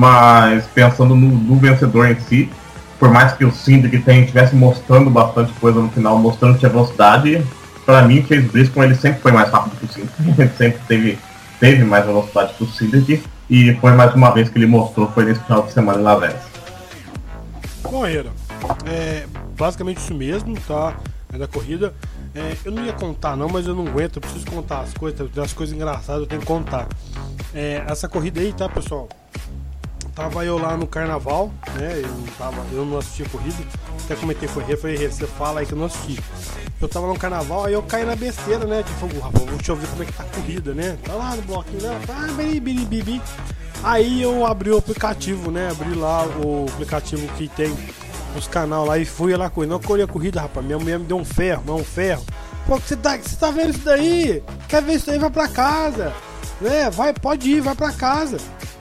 mas pensando no, no vencedor em si, por mais que o Cindric estivesse mostrando bastante coisa no final, mostrando que tinha velocidade, para mim o Chase Briscoe ele sempre foi mais rápido que o Cindric, ele sempre teve, teve mais velocidade que o Cindric, e foi mais uma vez que ele mostrou, foi nesse final de semana em Las Vegas. Bom, Herrera, é basicamente isso mesmo, tá? é da corrida. É, eu não ia contar não, mas eu não aguento, eu preciso contar as coisas, das coisas engraçadas eu tenho que contar. É, essa corrida aí, tá, pessoal? Tava eu lá no carnaval, né? Eu não, tava, eu não assisti a corrida. Até comentei, foi Rê, foi Rê, você fala aí que eu não assisti. Eu tava no carnaval, aí eu caí na besteira, né? Tipo, rapaz, deixa eu ver como é que tá a corrida, né? Tá lá no bloquinho, né? Ah, biri, biri, biri. Aí eu abri o aplicativo, né? Abri lá o aplicativo que tem os canais lá e fui lá correndo. Não colhi a corrida, rapaz. Minha mulher me deu um ferro, não um ferro. Pô, você tá, você tá vendo isso daí? Quer ver isso daí? Vai pra casa. Né? Vai, pode ir, vai pra casa.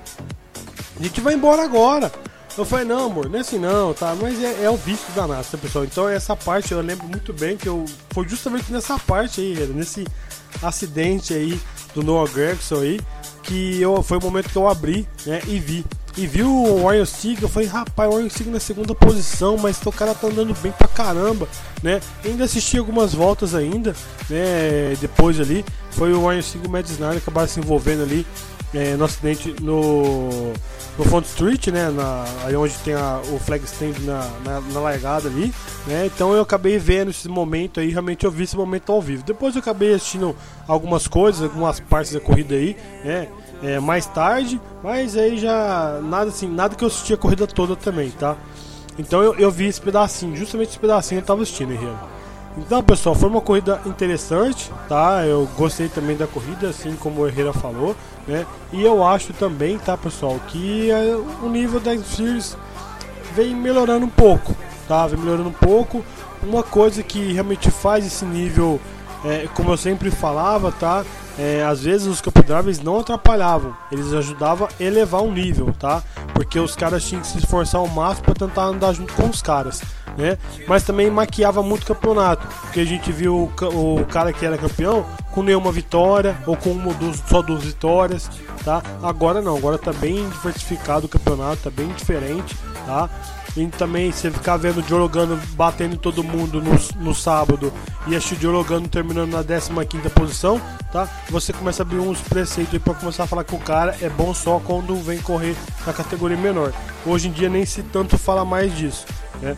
A gente vai embora agora. Eu falei, não, amor, não é assim não, tá? Mas é, é o vício da N A S, tá, pessoal? Então essa parte eu lembro muito bem que eu. Foi justamente nessa parte aí, nesse acidente aí do Noah Gragson aí, que eu, foi o momento que eu abri, né, e vi. E vi o Ryan Sieg, eu falei, rapaz, o Ryan Sieg na segunda posição, mas o cara tá andando bem pra caramba, né? Ainda assisti algumas voltas ainda, né? Depois ali, foi o Ryan Sieg e o Matt Snyder que acabaram se envolvendo ali é, no acidente no, no Front Street, né? Na, aí onde tem a, o flag stand na, na, na largada ali, né? Então eu acabei vendo esse momento aí, realmente eu vi esse momento ao vivo. Depois eu acabei assistindo algumas coisas, algumas partes da corrida aí, né? É, mais tarde, mas aí já nada assim, nada que eu assisti a corrida toda também, tá? Então eu, eu vi esse pedacinho, justamente esse pedacinho eu tava assistindo, Herrera. Então, pessoal, foi uma corrida interessante, tá? Eu gostei também da corrida, assim como o Herrera falou, né? E eu acho também, tá, pessoal, que é, o nível da Series vem melhorando um pouco, tá? Vem melhorando um pouco. Uma coisa que realmente faz esse nível, é, como eu sempre falava, tá? É, às vezes os Cup Drivers não atrapalhavam, eles ajudavam a elevar o nível, tá? Porque os caras tinham que se esforçar ao máximo para tentar andar junto com os caras, né? Mas também maquiava muito o campeonato, porque a gente viu o, o cara que era campeão com nenhuma vitória ou com uma, duas, só duas vitórias, tá? Agora não, agora tá bem diversificado o campeonato, tá bem diferente, tá? E também você ficar vendo o Joe Logano batendo em todo mundo no, no sábado e acho o Joe Logano terminando na décima quinta posição, tá? Você começa a abrir uns preceitos aí pra começar a falar que o cara é bom só quando vem correr na categoria menor. Hoje em dia nem se tanto fala mais disso, né?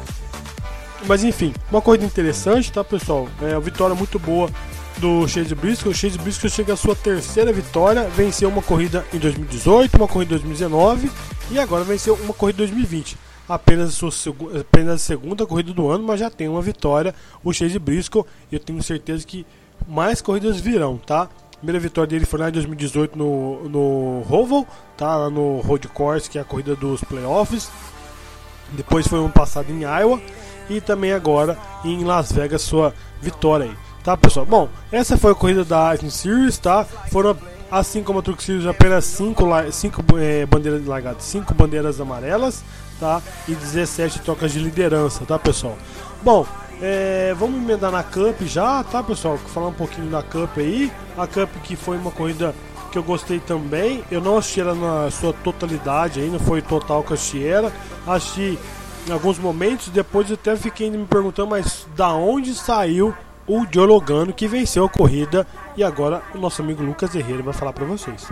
Mas enfim, uma corrida interessante, tá, pessoal? É uma vitória muito boa do Chase Briscoe. O Chase Briscoe chega à sua terceira vitória, venceu uma corrida em dois mil e dezoito, uma corrida em dois mil e dezenove e agora venceu uma corrida em dois mil e vinte. Apenas a, sua segu- apenas a segunda corrida do ano, mas já tem uma vitória, o Chase Briscoe. Eu tenho certeza que mais corridas virão, tá? A primeira vitória dele foi lá em dois mil e dezoito no, no Roval, tá? Lá no Road Course, que é a corrida dos playoffs. Depois foi ano passado em Iowa e também agora em Las Vegas, sua vitória aí, tá, pessoal? Bom, essa foi a corrida da Iron Series, tá? Foram, assim como a Truck Series, apenas cinco é, bandeiras largadas, cinco bandeiras amarelas, tá? E dezessete trocas de liderança, tá, pessoal? Bom, é, vamos emendar na Cup já, tá, pessoal? Falar um pouquinho da Cup aí. A Cup que foi uma corrida que eu gostei também. Eu não assisti ela na sua totalidade ainda, foi total que eu assisti ela. Assisti em alguns momentos, depois eu até fiquei me perguntando, mas da onde saiu o Joe Logano que venceu a corrida? E agora o nosso amigo Lucas Herrera vai falar pra vocês.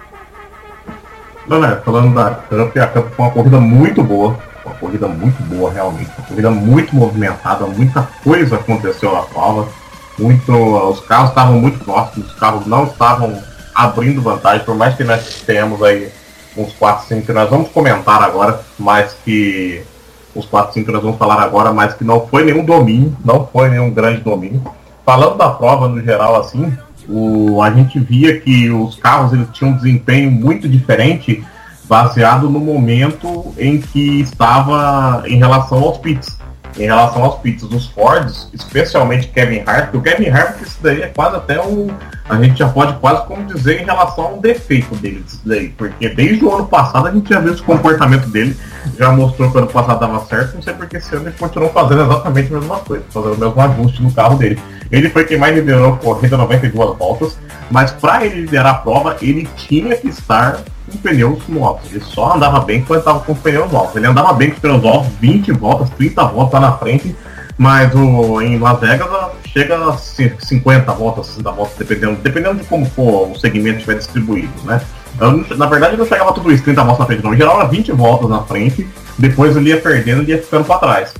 Galera, falando da Cup, a Cup foi uma corrida muito boa, uma corrida muito boa realmente, uma corrida muito movimentada, muita coisa aconteceu na prova, muito, os carros estavam muito próximos, os carros não estavam abrindo vantagem, por mais que nós tenhamos aí uns quatro, cinco que nós vamos comentar agora, mas que os quatro, cinco que nós vamos falar agora, mas que não foi nenhum domínio, não foi nenhum grande domínio. Falando da prova no geral assim, O, a gente via que os carros eles tinham um desempenho muito diferente baseado no momento em que estava em relação aos pits. Em relação aos pits dos Fords, especialmente Kevin Harvick, o Kevin Harvick isso daí é quase até um, a gente já pode quase como dizer em relação a um defeito dele, isso daí, porque desde o ano passado a gente já viu esse comportamento dele, já mostrou que o ano passado dava certo, não sei porque esse ano ele continuou fazendo exatamente a mesma coisa, fazendo o mesmo ajuste no carro dele. Ele foi quem mais liderou a corrida, noventa e duas voltas, mas para ele liderar a prova, ele tinha que estar com pneus novos. Ele só andava bem quando estava com pneus novos. Ele andava bem com pneus novos, vinte voltas, trinta voltas lá na frente, mas o, em Las Vegas chega a cinquenta voltas, sessenta voltas, dependendo, dependendo de como for o segmento estiver distribuído, né? Eu, na verdade, não chegava tudo isso, trinta voltas na frente, não. Em geral, era vinte voltas na frente, depois ele ia perdendo e ia ficando para trás.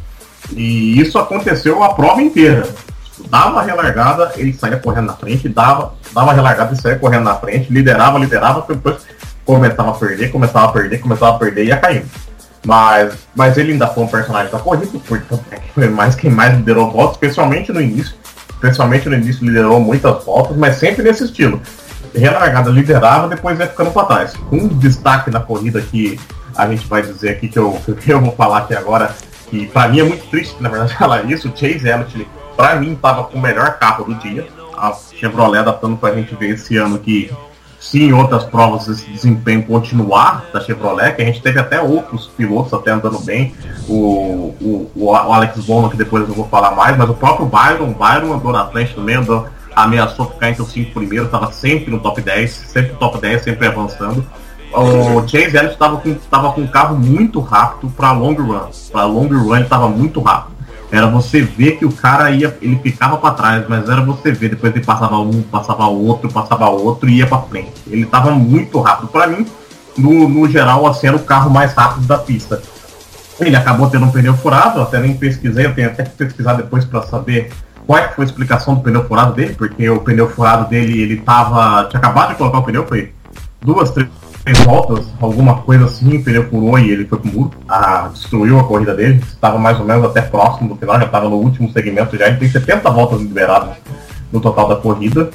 E isso aconteceu a prova inteira. Dava relargada, ele saía correndo na frente, dava, dava relargada e saía correndo na frente, liderava, liderava, depois começava a perder, começava a perder, começava a perder e ia caindo. Mas, mas ele ainda foi um personagem da corrida, porque foi mais quem mais liderou voltas, especialmente no início. Especialmente no início liderou muitas voltas, mas sempre nesse estilo. Relargada, liderava, depois ia ficando para trás. Um destaque na corrida que a gente vai dizer aqui, que eu, que eu vou falar aqui agora, que pra mim é muito triste, na verdade, falar isso, o Chase Elliott, pra mim, tava com o melhor carro do dia. A Chevrolet adaptando pra gente ver esse ano que, se em outras provas esse desempenho continuar da Chevrolet, que a gente teve até outros pilotos até andando bem, o, o, o Alex Bowman, que depois eu vou falar mais, mas o próprio Byron, Byron andou na frente também, andou, ameaçou ficar entre os cinco primeiros, estava sempre no top dez, sempre no top dez, sempre avançando. O Chase Elliott estava com, tava com um carro muito rápido para long run, para long run ele estava muito rápido. Era você ver que o cara ia, ele ficava para trás, mas era você ver, depois ele passava um, passava outro, passava outro e ia para frente. Ele estava muito rápido. Para mim, no, no geral, assim, era o carro mais rápido da pista. Ele acabou tendo um pneu furado, até nem pesquisei, eu tenho até que pesquisar depois para saber qual é que foi a explicação do pneu furado dele, porque o pneu furado dele, ele tava, tinha acabado de colocar o pneu, foi duas, três voltas, alguma coisa assim, o pneu furou e ele foi pro muro, ah, destruiu a corrida dele, estava mais ou menos até próximo do final, já estava no último segmento já, ele tem setenta voltas liberadas no total da corrida,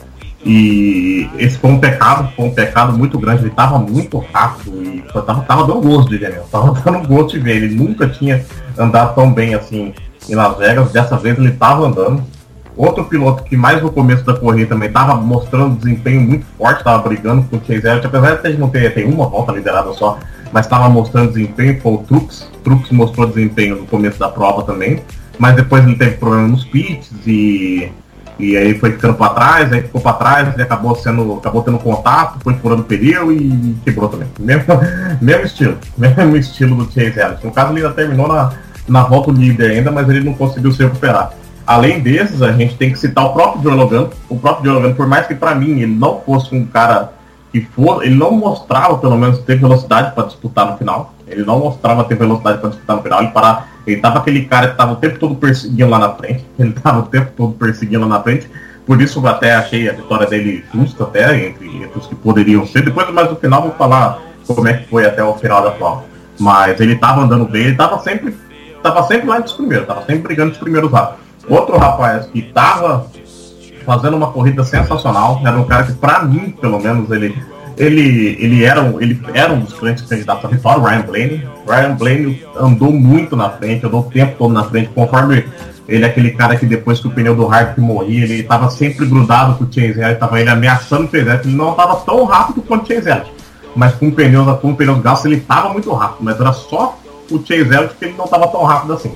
e esse foi um pecado, foi um pecado muito grande, ele estava muito rápido e tava, tava dando gosto de ver, tava dando gosto de ver, ele nunca tinha andado tão bem assim em Las Vegas, dessa vez ele estava andando. Outro piloto que mais no começo da corrida também estava mostrando desempenho muito forte, estava brigando com o Chase Elliott, apesar de não ter, ter uma volta liderada só, mas estava mostrando desempenho, foi o Truex. Truex mostrou desempenho no começo da prova também, mas depois ele teve problema nos pits e, e aí foi ficando para trás, aí ficou para trás, ele acabou, sendo, acabou tendo contato, foi furando pneu e quebrou também. Mesmo, mesmo estilo, mesmo estilo do Chase Elliott. No caso ele ainda terminou na, na volta líder ainda, mas ele não conseguiu se recuperar. Além desses, a gente tem que citar o próprio Joey Logano. O próprio Joey Logano, por mais que para mim ele não fosse um cara que for, ele não mostrava pelo menos ter velocidade para disputar no final. Ele não mostrava ter velocidade para disputar no final. Ele parava, ele tava aquele cara que estava o tempo todo perseguindo lá na frente. Ele estava o tempo todo perseguindo lá na frente. Por isso eu até achei a vitória dele justa até entre, entre os que poderiam ser. Depois, mais no final, vou falar como é que foi até o final da prova. Mas ele estava andando bem, ele estava sempre, tava sempre lá entre os primeiros, estava sempre brigando os primeiros lá. Outro rapaz que estava fazendo uma corrida sensacional, era um cara que, pra mim, pelo menos, ele, ele, ele, era, ele era um dos grandes candidatos à vitória, o Ryan Blaney. Ryan Blaney andou muito na frente, andou o tempo todo na frente, conforme ele é aquele cara que depois que o pneu do Harvick morria, ele estava sempre grudado com o Chase Elliott, estava ele ameaçando o Chase Elliott, ele não estava tão rápido quanto o Chase Elliott, mas com pneus, com pneus gastos ele estava muito rápido, mas era só o Chase Elliott que ele não estava tão rápido assim.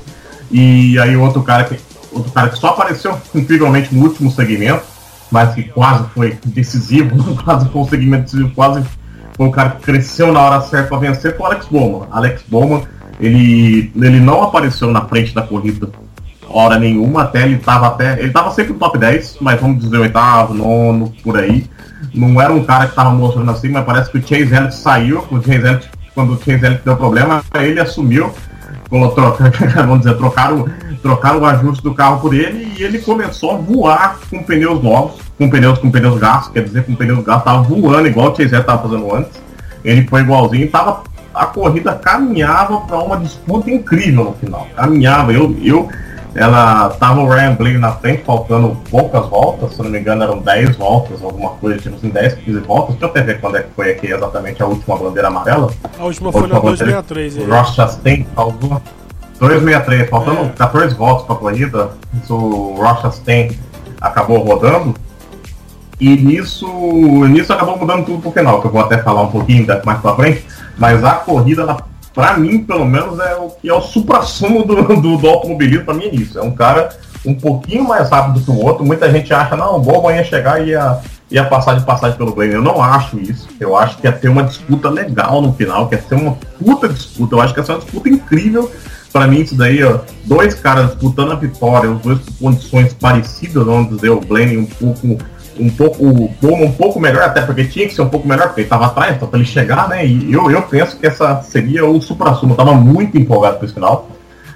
E aí outro cara que outro cara que só apareceu incrivelmente no último segmento, mas que quase foi decisivo, quase foi um segmento decisivo, quase foi um cara que cresceu na hora certa para vencer, foi o Alex Bowman. Alex Bowman, ele, ele não apareceu na frente da corrida hora nenhuma, até ele estava até, ele estava sempre no top dez, mas vamos dizer oitavo, nono, por aí. Não era um cara que estava mostrando assim, mas parece que o Chase Elliott saiu, o Chase Elliott, quando o Chase Elliott deu problema, ele assumiu, vamos dizer, trocaram, trocaram o ajuste do carro por ele e ele começou a voar com pneus novos, com pneus com pneus gastos, quer dizer, com pneus gastos, estava voando igual o Chase estava fazendo antes. Ele foi igualzinho, tava, a corrida caminhava para uma disputa incrível no final, caminhava, eu, eu ela tava o Ryan Blaney na frente, faltando poucas voltas, se não me engano eram dez voltas, alguma coisa, tipo assim, dez, quinze voltas. Deixa eu até ver quando é que foi aqui exatamente a última bandeira amarela. A última a foi última na duzentos e sessenta e três. O Ross Chastain salvou duzentos e sessenta e três, faltando é. quatorze voltas para a corrida, o Ross Chastain acabou rodando. E nisso, nisso acabou mudando tudo pro final, que eu vou até falar um pouquinho mais pra frente, mas a corrida ela, pra mim, pelo menos, é o que é o supra-sumo do, do, do automobilismo, pra mim é isso. É um cara um pouquinho mais rápido que o outro. Muita gente acha, não, o Bowman ia chegar e ia, ia passar de passagem pelo Blaney. Eu não acho isso. Eu acho que ia ter uma disputa legal no final, que ia ser uma puta disputa. Eu acho que ia ser uma disputa incrível. Pra mim, isso daí, ó, dois caras disputando a vitória, os dois com condições parecidas, vamos dizer, o Blaney um pouco... um pouco, o Bowman um pouco melhor, até porque tinha que ser um pouco melhor, porque ele estava atrás, então para ele chegar, né, e eu, eu penso que essa seria o supra-sumo, eu estava muito empolgado para esse final,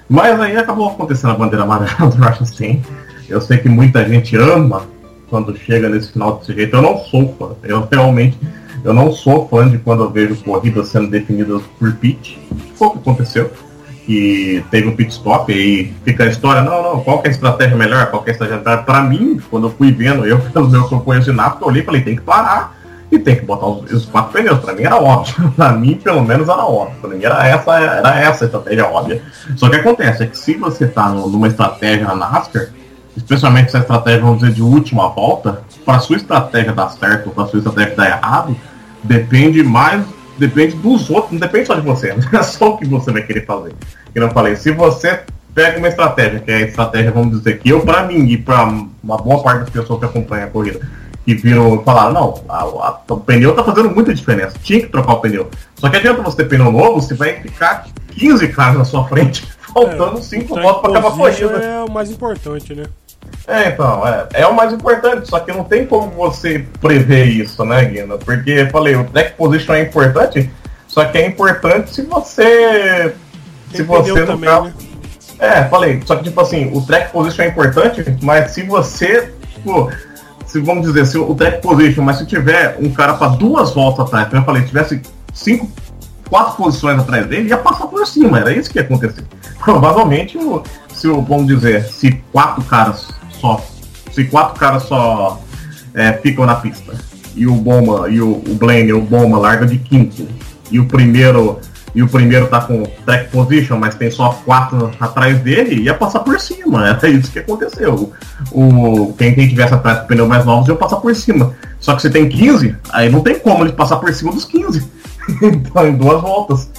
Mas aí acabou acontecendo a bandeira amarela do Rushstein. Eu sei que muita gente ama quando chega nesse final desse jeito. Eu não sou fã. Eu realmente eu não sou fã de quando eu vejo corridas sendo definidas por pit. Foi o que aconteceu. Que teve um pit stop e aí fica a história, não, não, qual que é a estratégia melhor, qual que é a estratégia melhor. Pra mim, quando eu fui vendo, eu, pelo meu que eu conheço de NASCAR, eu olhei e falei, tem que parar e tem que botar os, os quatro pneus. Pra mim era óbvio. Pra mim, pelo menos, era óbvio. Pra mim era essa, era essa a estratégia óbvia. Só que acontece é que se você tá no, numa estratégia na NASCAR, especialmente essa estratégia, vamos dizer, de última volta, para sua estratégia dar certo ou para sua estratégia dar errado, depende mais, depende dos outros, não depende só de você, não é só o que você vai querer fazer. Que eu falei, se você pega uma estratégia, que é a estratégia, vamos dizer, que eu, para mim e para uma boa parte das pessoas que acompanham a corrida, que viram e falaram, não, a, a, o pneu tá fazendo muita diferença, tinha que trocar o pneu. Só que adianta você ter pneu novo, você vai ficar quinze caras na sua frente, faltando cinco é, voltas para acabar a corrida. É o mais importante, né? É, então, é, é o mais importante, só que não tem como você prever isso, né, Guina? Porque, eu falei, o track position é importante, só que é importante se você... Tem se você não também, tá... né? É, falei, só que, tipo assim, o track position é importante, mas se você, tipo, se, vamos dizer, se o track position, mas se tiver um cara para duas voltas atrás, como eu falei, tivesse cinco, quatro posições atrás dele, ia passar por cima, era isso que ia acontecer. Provavelmente, o, se o, vamos dizer, se quatro caras só, se quatro caras só é, ficam na pista e o Bowman e o, o Blaney, o Bowman larga de quinto e o primeiro e o primeiro tá com track position, mas tem só quatro atrás dele, ia passar por cima. Era isso que aconteceu. O, quem, quem tivesse atrás do pneu mais novos ia passar por cima. Só que você tem quinze, aí não tem como ele passar por cima dos quinze. Então, em duas voltas.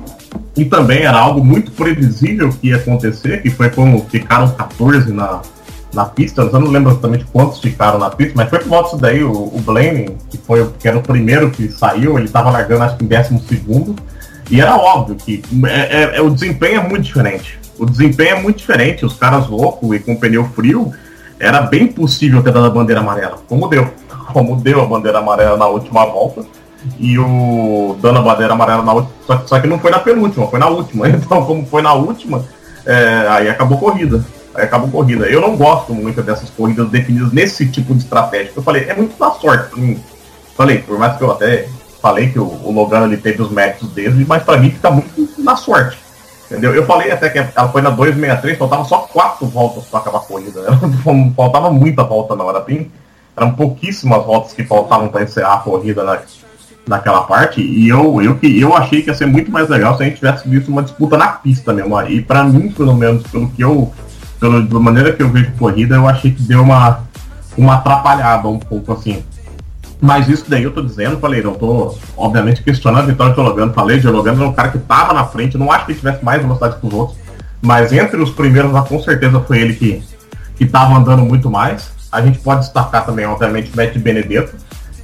E também era algo muito previsível que ia acontecer, que foi como ficaram quatorze na na pista, eu não lembro exatamente quantos ficaram na pista, mas foi por volta disso daí, o, o Blaney, que, foi, que era o primeiro que saiu, ele estava largando acho que em décimo segundo, e era óbvio que é, é, é, o desempenho é muito diferente, o desempenho é muito diferente, os caras loucos e com pneu frio, era bem possível ter dado a bandeira amarela, como deu, como deu a bandeira amarela na última volta, e o dando a bandeira amarela na última, só, só que não foi na penúltima, foi na última, então como foi na última, é, aí acabou a corrida. Aí acabou a corrida. Eu não gosto muito dessas corridas definidas nesse tipo de estratégia. Eu falei, é muito na sorte pra mim. Falei, por mais que eu até falei que o, o Logano ele teve os méritos dele, mas pra mim fica muito na sorte. Entendeu? Eu falei até que ela foi na duzentos e sessenta e três, faltava só quatro voltas pra acabar a corrida. Não faltava muita volta não, era bem. Eram pouquíssimas voltas que faltavam pra encerrar a corrida na, naquela parte. E eu, eu, eu achei que ia ser muito mais legal se a gente tivesse visto uma disputa na pista mesmo. E pra mim, pelo menos, pelo que eu. Pela, da maneira que eu vejo corrida, eu achei que deu uma, uma atrapalhada um pouco assim. Mas isso daí eu tô dizendo, falei, não tô obviamente questionando a vitória de Logano, falei de Logano, é um cara que tava na frente, não acho que ele tivesse mais velocidade que os outros, mas entre os primeiros lá com certeza foi ele que, que tava andando muito mais. A gente pode destacar também, obviamente, o Matt Benedetto,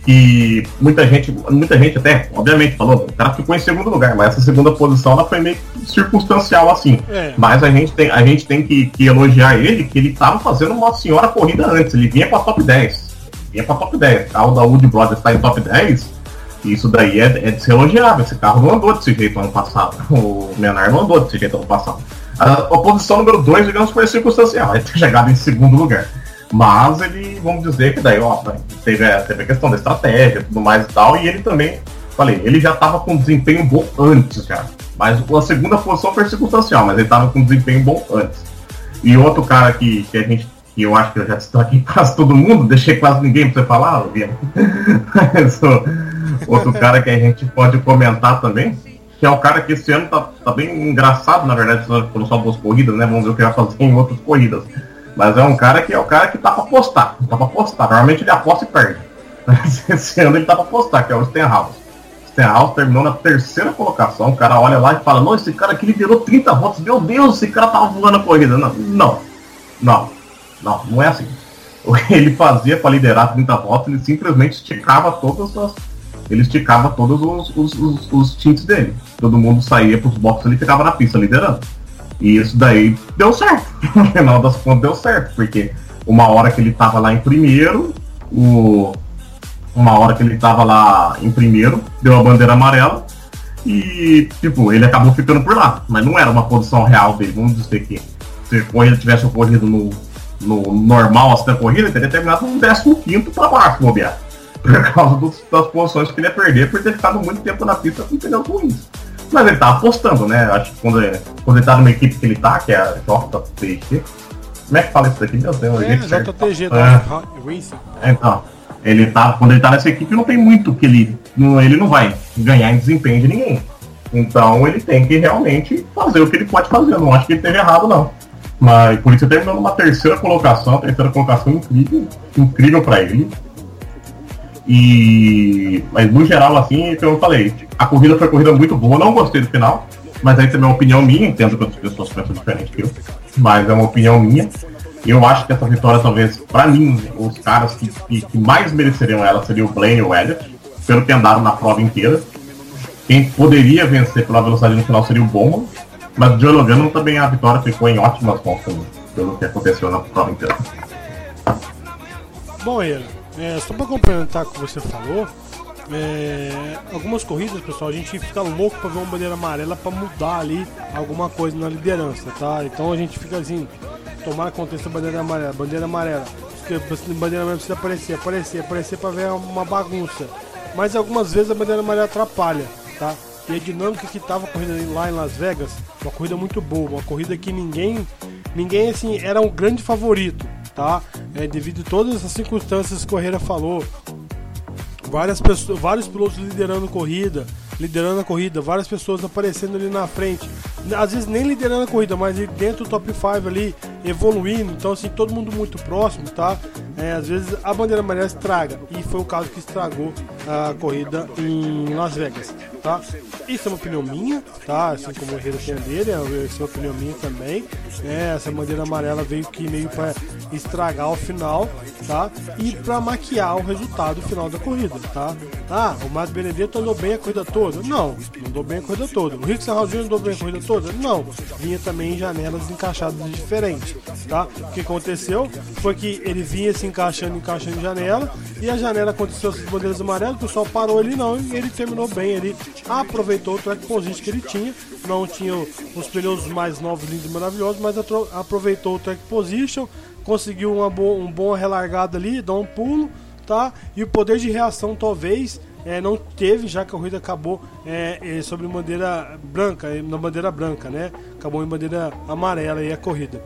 que muita gente, muita gente até, obviamente, falou, o cara ficou em segundo lugar, mas essa segunda posição ela foi meio circunstancial assim. É. Mas a gente tem, a gente tem que, que elogiar ele, que ele estava fazendo uma senhora corrida antes, ele vinha para top dez. Vinha para top dez. O carro da Wood Brothers está em top dez, isso daí é, é de ser elogiável. Esse carro não andou desse jeito ano passado. O Menard não andou desse jeito ano passado. A, a posição número dois, digamos, foi circunstancial, ele ter chegado em segundo lugar. Mas ele, vamos dizer que daí, ó, teve, teve a questão da estratégia e tudo mais e tal, e ele também, falei, ele já estava com desempenho bom antes já. Mas a segunda posição foi circunstancial, mas ele estava com desempenho bom antes. E outro cara que, que a gente, que eu acho que eu já estou aqui quase todo mundo, deixei quase ninguém para você falar, Viana. Outro cara que a gente pode comentar também, que é o cara que esse ano tá, tá bem engraçado, na verdade, foram só duas corridas, né? Vamos ver o que vai fazer em outras corridas. Mas é um cara que é o cara que tá pra apostar. Tá pra apostar. Normalmente ele aposta e perde. Esse ano ele tá pra apostar, que é o Stenhouse. Stenhouse terminou na terceira colocação. O cara olha lá e fala, não, esse cara aqui liderou trinta voltas. Meu Deus, esse cara tava voando a corrida. Não, não, não, não, não é assim. O que ele fazia pra liderar trinta voltas, ele simplesmente esticava todas as... Ele esticava todos os, os, os, os tintes dele. Todo mundo saía pros boxes e ele ficava na pista liderando. E isso daí deu certo. No final das contas deu certo, porque uma hora que ele tava lá em primeiro, o... uma hora que ele tava lá em primeiro, deu a bandeira amarela, E, tipo, ele acabou ficando por lá. Mas não era uma posição real dele. Vamos dizer que se a corrida tivesse ocorrido no, no normal assim, da corrida, ele teria terminado um décimo quinto para baixo, bobear. Por causa dos, das posições que ele ia perder por ter ficado muito tempo na pista com pneus ruins. Mas ele tá apostando, né? Acho que quando ele, quando ele tá numa equipe que ele tá, que é a J T G. Como é que fala isso daqui, meu Deus? É, J T G da Racing. Então, ele tá, quando ele tá nessa equipe, não tem muito que ele. Não, ele não vai ganhar em desempenho de ninguém. Então ele tem que realmente fazer o que ele pode fazer. Eu não acho que ele esteja errado, não. Mas por isso ele terminou numa terceira colocação, terceira colocação incrível, incrível pra ele. E. Mas no geral, assim, como eu falei, a corrida foi uma corrida muito boa, não gostei do final, mas aí também é uma opinião minha, entendo que outras pessoas pensam diferente que eu, mas é uma opinião minha. Eu acho que essa vitória, talvez, pra mim, os caras que, que, que mais mereceriam ela seriam o Blaney e o Elliott, pelo que andaram na prova inteira. Quem poderia vencer pela velocidade no final seria o Bowman, mas o Joey Logano também a vitória ficou em ótimas mãos também, pelo que aconteceu na prova inteira. Bom, ele, é, só para complementar o que você falou, é, algumas corridas, pessoal, a gente fica louco para ver uma bandeira amarela para mudar ali alguma coisa na liderança, tá? Então a gente fica assim, tomara que aconteça a bandeira amarela, bandeira amarela, porque a bandeira amarela precisa aparecer, aparecer, aparecer para ver uma bagunça. Mas algumas vezes a bandeira amarela atrapalha, tá? E a dinâmica que estava a corrida lá em Las Vegas, uma corrida muito boa, uma corrida que ninguém, ninguém assim, era um grande favorito, tá? É, devido a todas essas circunstâncias que o Correia falou, várias pessoas, vários pilotos liderando corrida, liderando a corrida, várias pessoas aparecendo ali na frente, às vezes nem liderando a corrida, mas dentro do top cinco ali, evoluindo, então assim, todo mundo muito próximo, tá? É, às vezes a bandeira amarela estraga, e foi o caso que estragou a corrida em Las Vegas, tá? Isso é uma opinião minha, tá? Assim como o Herrera tem a dele, essa é uma opinião minha também. É, essa bandeira amarela veio que meio para estragar o final, tá? E para maquiar o resultado final da corrida, tá? Ah, o Matt Benedetto andou bem a corrida toda? Não, não andou bem a corrida toda. O Rick Sarrazin andou bem a corrida toda? Não, vinha também em janelas encaixadas diferentes, tá? O que aconteceu foi que ele vinha se encaixando, encaixando em janela, e a janela aconteceu essas bandeiras amarelas, o pessoal parou ele não, e ele terminou bem, ele aproveitou o track position que ele tinha, não tinha os pneus mais novos, lindos e maravilhosos, mas aproveitou o track position, conseguiu uma boa, um bom relargada ali, dá um pulo, tá? E o poder de reação talvez é, não teve, já que a corrida acabou é, é, sobre bandeira branca, na bandeira branca, né? Acabou em bandeira amarela aí a corrida.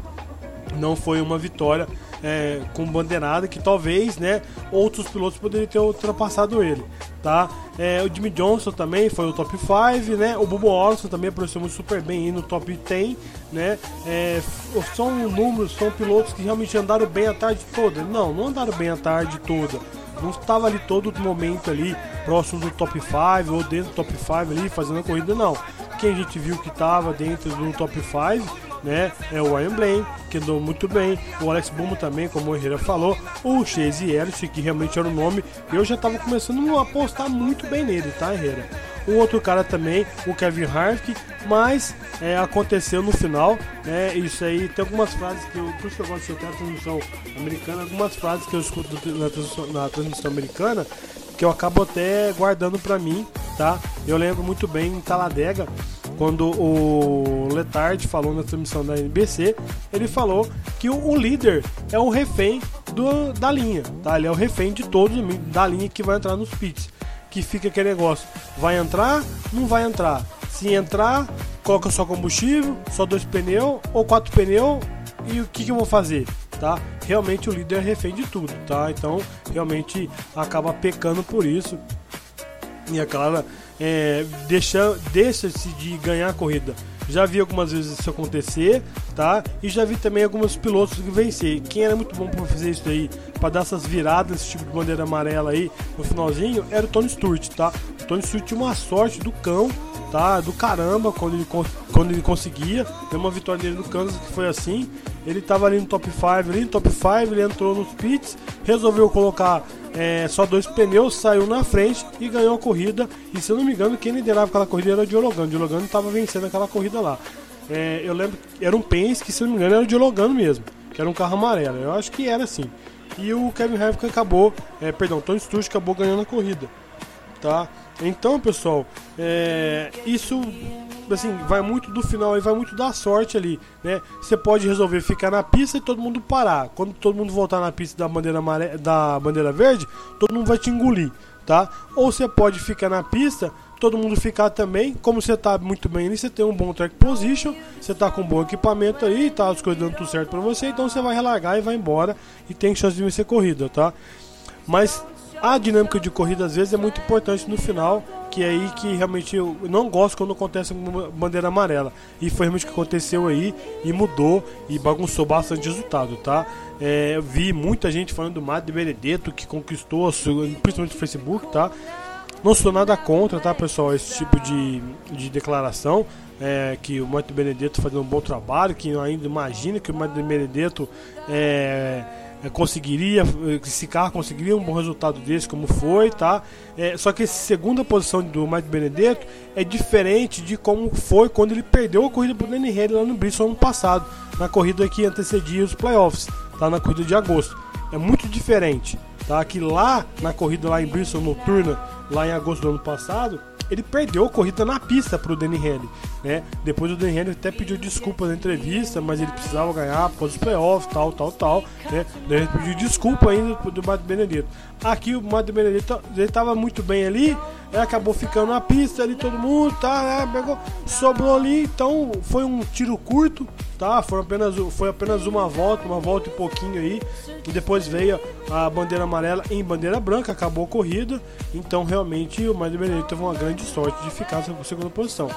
Não foi uma vitória é, com bandeirada, que talvez, né, outros pilotos poderiam ter ultrapassado ele, tá? É, o Jimmy Johnson também foi o top cinco, né? O Bubba Wallace também apareceu muito super bem aí no top dez, né? É, são números, são pilotos que realmente andaram bem a tarde toda. Não, não andaram bem a tarde toda. Não estava ali todo momento ali próximo do top cinco ou dentro do top cinco ali fazendo a corrida, não. Quem a gente viu que estava dentro do top cinco, né, é o Ryan Blaney, que andou muito bem, o Alex Bowman também, como o Herrera falou, o Chase Elliott, que realmente era o nome, eu já estava começando a apostar muito bem nele, tá, Herrera? O outro cara também, o Kevin Harvick, mas é, aconteceu no final, né, isso aí, tem algumas frases que eu, por isso que eu gosto de escutar a transmissão americana, algumas frases que eu escuto na transmissão, na transmissão americana, que eu acabo até guardando pra mim, tá? Eu lembro muito bem em Talladega, quando o Letard falou na transmissão da N B C, ele falou que o, o líder é o refém do, da linha, tá? Ele é o refém de todos da linha que vai entrar nos pits. Que fica aquele negócio, vai entrar, não vai entrar. Se entrar, coloca só combustível, só dois pneus ou quatro pneus, e o que, que eu vou fazer? Tá? Realmente o líder é refém de tudo, tá? Então realmente acaba pecando por isso. E aquela é, deixa, deixa-se de ganhar a corrida. Já vi algumas vezes isso acontecer, tá? E já vi também alguns pilotos vencer. Quem era muito bom para fazer isso aí, para dar essas viradas, esse tipo de bandeira amarela aí no finalzinho, era o Tony Stewart, tá? O Tony Stewart tinha uma sorte do cão, tá? Do caramba, quando ele, quando ele conseguia. Tem uma vitória dele no Kansas que foi assim. Ele tava ali no top cinco, ali no top cinco, ele entrou nos pits, resolveu colocar é, só dois pneus, saiu na frente e ganhou a corrida. E se eu não me engano, quem liderava aquela corrida era o Joey Logano. O Joey Logano estava vencendo aquela corrida lá. É, eu lembro que era um Penske, se eu não me engano, era o Joey Logano mesmo, que era um carro amarelo. Eu acho que era assim. E o Kevin Harvick acabou, é, perdão, Tony Stewart acabou ganhando a corrida. tá? Então, pessoal, é, isso assim, vai muito do final e vai muito da sorte ali, né? Você pode resolver ficar na pista e todo mundo parar. Quando todo mundo voltar na pista da bandeira, amare... da bandeira verde, todo mundo vai te engolir, tá? Ou você pode ficar na pista, todo mundo ficar também. Como você tá muito bem ali, você tem um bom track position, você tá com um bom equipamento aí, tá as coisas dando tudo certo pra você, então você vai relargar e vai embora e tem chance de vencer corrida, tá? Mas a dinâmica de corrida às vezes é muito importante no final, que é aí que realmente eu não gosto quando acontece uma bandeira amarela. E foi realmente o que aconteceu aí e mudou e bagunçou bastante o resultado, tá? É, eu vi muita gente falando do Matt Benedetto que conquistou, principalmente no Facebook, tá? Não sou nada contra, tá, pessoal, esse tipo de, de declaração, é, que o Matt Benedetto fazendo um bom trabalho, que eu ainda imagino que o Matt Benedetto é, é, conseguiria, esse carro conseguiria um bom resultado desse, como foi, tá? É, só que essa segunda posição do Matt Benedetto é diferente de como foi quando ele perdeu a corrida para o Danny Henry lá no Bristol ano passado, na corrida que antecedia os playoffs, tá? Na corrida de agosto. É muito diferente, tá? Que lá na corrida lá em Bristol noturna, lá em agosto do ano passado, ele perdeu a corrida na pista para o Danny Henry, né? Depois o Danny Henry até pediu desculpa na entrevista, mas ele precisava ganhar por causa dos playoffs, tal, tal, tal, né? Ele pediu desculpa ainda do Matt Benedetto. Aqui o Matt Benedetto, ele estava muito bem ali, né? Acabou ficando na pista ali, todo mundo, tá, né? Pegou, sobrou ali, então foi um tiro curto, tá? Foi apenas, foi apenas uma volta, uma volta e pouquinho aí, e depois veio a bandeira amarela em bandeira branca, acabou a corrida, então realmente o Matt Benedetto teve uma grande sorte de ficar na segunda posição.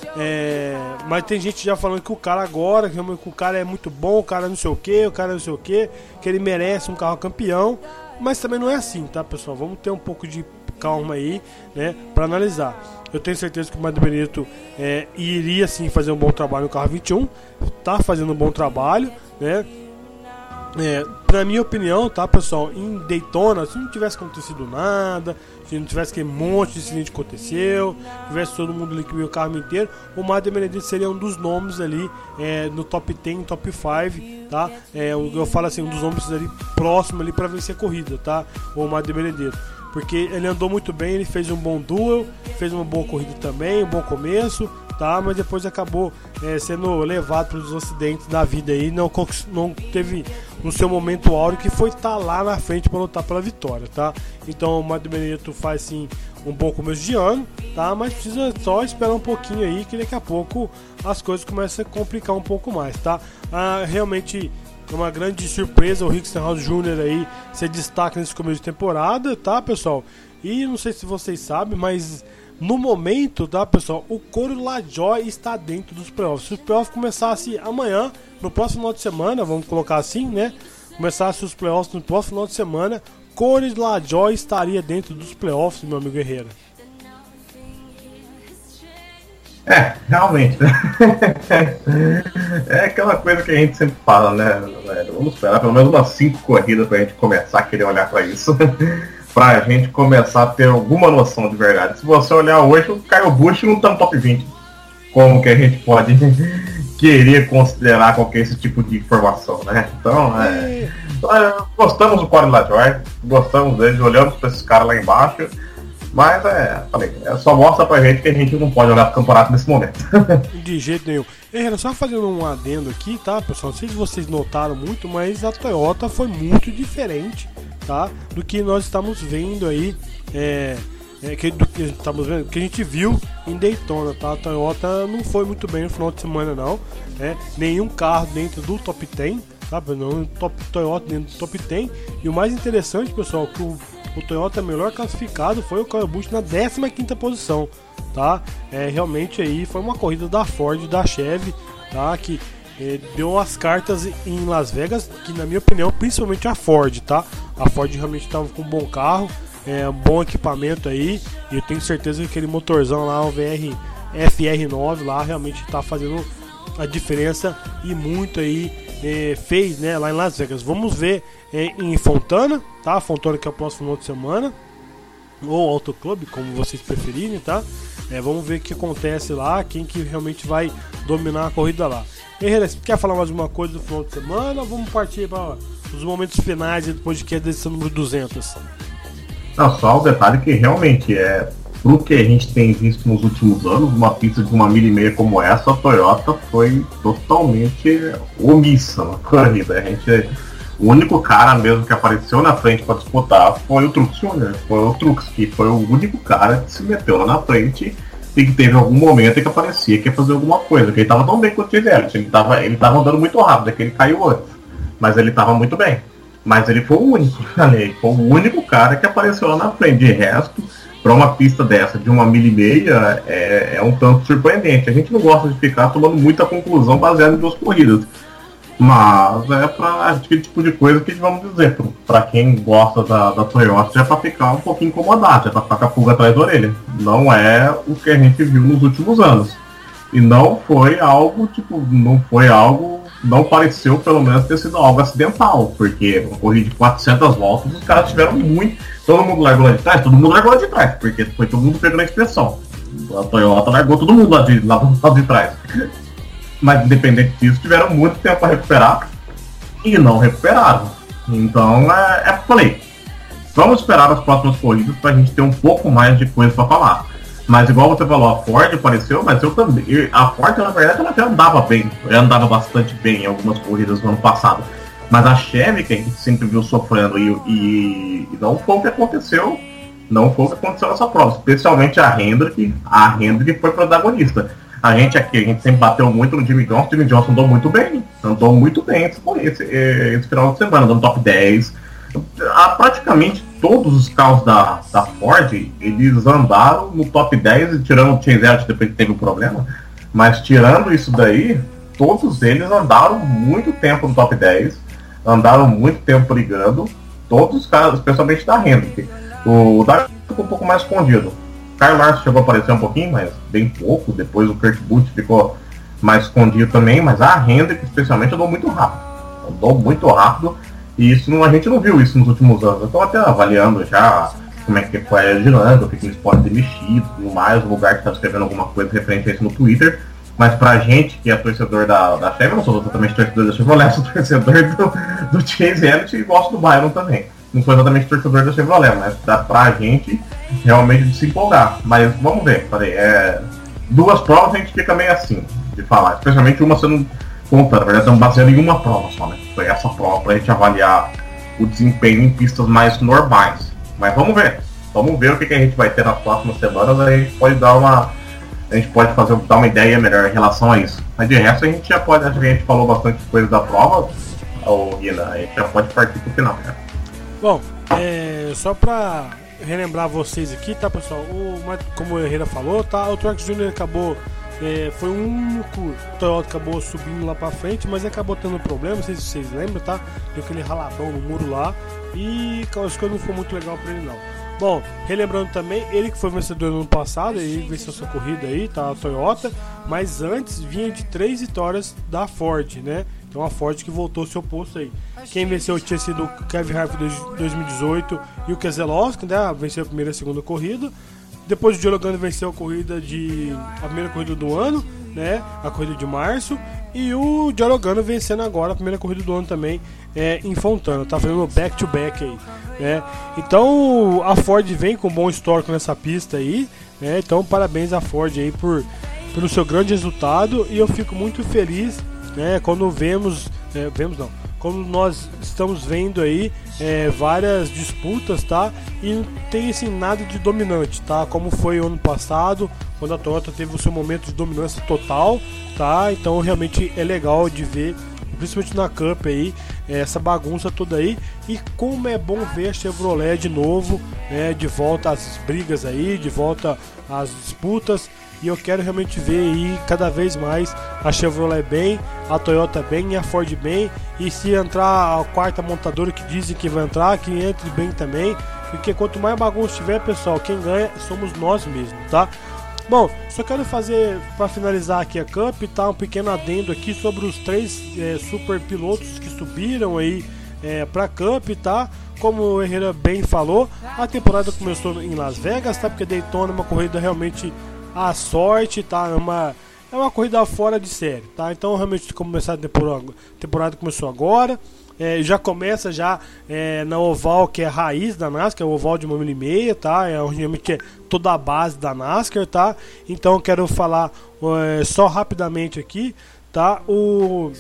É, mas tem gente já falando que o cara agora, que o cara é muito bom, o cara não sei o que, o cara não sei o que, que ele merece um carro campeão, mas também não é assim, tá, pessoal? Vamos ter um pouco de calma aí, né, para analisar. Eu tenho certeza que o Matt Benedetto é, iria sim fazer um bom trabalho no carro vinte e um, tá fazendo um bom trabalho, né? É, na minha opinião, tá, pessoal, em Daytona, se não tivesse acontecido nada, se não tivesse aquele monte de acidente que aconteceu, tivesse todo mundo liquidando o carro inteiro, o Matt Benedetto seria um dos nomes ali é, no top dez, top cinco, tá? É, eu falo assim, um dos nomes ali próximo ali para vencer a corrida, tá? O Matt Benedetto, porque ele andou muito bem, ele fez um bom duel, fez uma boa corrida também, um bom começo, tá? Mas depois acabou é, sendo levado pelos acidentes da vida aí, não, não teve no seu momento áureo, que foi estar lá na frente para lutar pela vitória, tá? Então o Matt Benedetto faz sim um bom começo de ano, tá? Mas precisa só esperar um pouquinho aí, que daqui a pouco as coisas começam a complicar um pouco mais, tá? Ah, realmente é uma grande surpresa o Rick Stenhouse Júnior aí se destaca nesse começo de temporada, tá, pessoal? E não sei se vocês sabem, mas no momento, tá, pessoal, o Corey LaJoie está dentro dos playoffs. Se os playoffs começassem amanhã, no próximo final de semana, vamos colocar assim, né? Começassem os playoffs no próximo final de semana, Corey LaJoie estaria dentro dos playoffs, meu amigo Herrera. É, realmente, né? É aquela coisa que a gente sempre fala, né? Vamos esperar pelo menos umas cinco corridas pra gente começar a querer olhar pra isso. Pra gente começar a ter alguma noção de verdade. Se você olhar hoje, o Kyle Busch não tá no top vinte. Como que a gente pode querer considerar qualquer esse tipo de informação, né? Então, é, gostamos do Corey LaJoie, gostamos deles, olhamos pra esses caras lá embaixo, mas é, falei, é, só mostra pra gente que a gente não pode olhar pro campeonato nesse momento. De jeito nenhum. Herrera, só fazendo um adendo aqui, tá, pessoal? Não sei se vocês notaram muito, mas a Toyota foi muito diferente, tá, do que nós estamos vendo aí, é, é, que, do que estamos vendo, que a gente viu em Daytona, tá? A Toyota não foi muito bem no final de semana, não, né? Nenhum carro dentro do top dez, tá? Não, top Toyota dentro do top dez. E o mais interessante, pessoal, que o, o Toyota melhor classificado foi o Kyle Busch na décima quinta posição, tá? É, realmente aí foi uma corrida da Ford e da Chevy, tá? Que é, deu as cartas em Las Vegas, que na minha opinião, principalmente a Ford, tá? A Ford realmente estava com um bom carro, é, um bom equipamento aí, e eu tenho certeza que aquele motorzão lá, o V R F R nove lá, realmente está fazendo a diferença e muito aí é, fez, né, lá em Las Vegas. Vamos ver é, em Fontana, tá? Fontana, que é o próximo final de semana, ou Auto Club, como vocês preferirem, tá? É, vamos ver o que acontece lá, quem que realmente vai dominar a corrida lá. Herrera, você quer falar mais uma coisa do final de semana ou vamos partir para os momentos finais do podcast da edição número duzentos? Não, só o detalhe que realmente é pro que a gente tem visto nos últimos anos, uma pista de uma milha e meia como essa, a Toyota foi totalmente omissa na corrida. A gente, o único cara mesmo que apareceu na frente para disputar foi o Truex Júnior Foi o Truex, que foi o único cara que se meteu lá na frente e que teve algum momento em que aparecia que ia fazer alguma coisa. Que ele tava tão bem quanto o Chase Elliott. Ele tava, ele tava andando muito rápido, é que ele caiu antes. Mas ele tava muito bem. Mas ele foi o único, ele foi o único cara que apareceu lá na frente. De resto, para uma pista dessa de uma milha e meia é, é um tanto surpreendente. A gente não gosta de ficar tomando muita conclusão baseada em duas corridas, mas é para aquele tipo de coisa que vamos dizer, para quem gosta da, da Toyota, já é para ficar um pouquinho incomodado, já é para ficar com a pulga atrás da orelha. Não é o que a gente viu nos últimos anos, e não foi algo tipo, não foi algo, não pareceu pelo menos ter sido algo acidental, porque uma corrida de quatrocentas voltas, os caras tiveram muito. Todo mundo largou lá de trás, todo mundo largou lá de trás, porque foi todo mundo pegando a expressão. A Toyota largou todo mundo lá de, lá de trás. Mas independente disso, tiveram muito tempo para recuperar e não recuperaram. Então é, é falei, vamos esperar as próximas corridas para a gente ter um pouco mais de coisa para falar. Mas igual você falou, a Ford apareceu, mas eu também. A Ford, na verdade, ela já andava bem, ela andava bastante bem em algumas corridas no ano passado. Mas a Chevy, que a gente sempre viu sofrendo, e, e, e não foi o que aconteceu, não foi o que aconteceu nessa prova, especialmente a Hendrick, a Hendrick foi protagonista. A gente aqui, a gente sempre bateu muito no Jimmy Johnson, o Jimmy Johnson andou muito bem, andou muito bem esse, esse, esse final de semana, andou no top dez. A, praticamente todos os carros da, da Ford, eles andaram no top dez, tirando o Chase Elliott depois que teve um problema, mas tirando isso daí, todos eles andaram muito tempo no top dez. Andaram muito tempo brigando, todos os caras, especialmente da Hendrick. O Darcy ficou um pouco mais escondido. O Kyle Larson chegou a aparecer um pouquinho, mas bem pouco. Depois o Kurt Busch ficou mais escondido também, mas a Hendrick especialmente andou muito rápido. Andou muito rápido, e isso não, a gente não viu isso nos últimos anos. Eu estou até avaliando já como é que foi a dinâmica, o que eles podem ter mexido, tudo mais, o lugar que está escrevendo alguma coisa referente a isso no Twitter. Mas pra gente, que é torcedor da, da Chevy, eu não sou totalmente torcedor da Chevrolet, sou torcedor do, do Chase Elliott e gosto do Byron também. Não sou exatamente torcedor da Chevrolet, mas dá pra gente realmente de se empolgar. Mas vamos ver, falei, é, duas provas a gente fica meio assim de falar, especialmente uma você não conta, na verdade estamos baseando em uma prova só, né? Foi essa prova pra gente avaliar o desempenho em pistas mais normais. Mas vamos ver, vamos ver o que, que a gente vai ter nas próximas semanas, aí a gente pode dar uma. A gente pode fazer, dar uma ideia melhor em relação a isso. Mas de resto a gente já pode, acho que a gente falou bastante coisa da prova, ou Guina, a gente já pode partir pro final, né? Bom, é, só pra relembrar vocês aqui, tá pessoal, o, como o Herrera falou, tá, o Truex Júnior acabou, é, foi um único, o Toyota acabou subindo lá pra frente, mas acabou tendo problema, não sei se vocês lembram, tá? Deu aquele raladão no muro lá, e as coisas não foi muito legal pra ele não. Bom, relembrando também, ele que foi vencedor no ano passado, ele venceu sua corrida aí, tá, a Toyota, mas antes vinha de três vitórias da Ford, né? Então a Ford que voltou ao seu posto aí. Quem venceu tinha sido o Kevin Harvick de dois mil e dezoito e o Keselowski, né? Venceu a primeira e a segunda corrida. Depois o Joe Logano venceu a corrida de a primeira corrida do ano, né? A corrida de março. E o Joe Logano vencendo agora a primeira corrida do ano também é, em Fontana. Tá fazendo back to back aí, né? Então a Ford vem com um bom histórico nessa pista aí, né? Então parabéns à Ford aí por, pelo seu grande resultado. E eu fico muito feliz, né? Quando vemos, é, vemos não, quando nós estamos vendo aí é, várias disputas, tá? E não tem assim nada de dominante, tá? Como foi o ano passado, quando a Toyota teve o seu momento de dominância total, tá? Então realmente é legal de ver, principalmente na Cup aí, essa bagunça toda aí. E como é bom ver a Chevrolet de novo, né? De volta às brigas aí, de volta às disputas. E eu quero realmente ver aí cada vez mais a Chevrolet bem, a Toyota bem e a Ford bem. E se entrar a quarta montadora que dizem que vai entrar, que entre bem também. Porque quanto mais bagunça tiver, pessoal, quem ganha somos nós mesmos, tá? Bom, só quero fazer, para finalizar aqui a Cup, tá? Um pequeno adendo aqui sobre os três é, super pilotos que subiram aí é, para a Cup, tá? Como o Herrera bem falou, a temporada começou em Las Vegas, tá? Porque Daytona é uma corrida realmente a sorte, tá? É uma, é uma corrida fora de série, tá? Então realmente começar a temporada, temporada começou agora. É, já começa já é, na oval que é a raiz da NASCAR, o oval de uma milha e meia, tá? É realmente é toda a base da NASCAR, tá? Então eu quero falar é, só rapidamente aqui, tá? O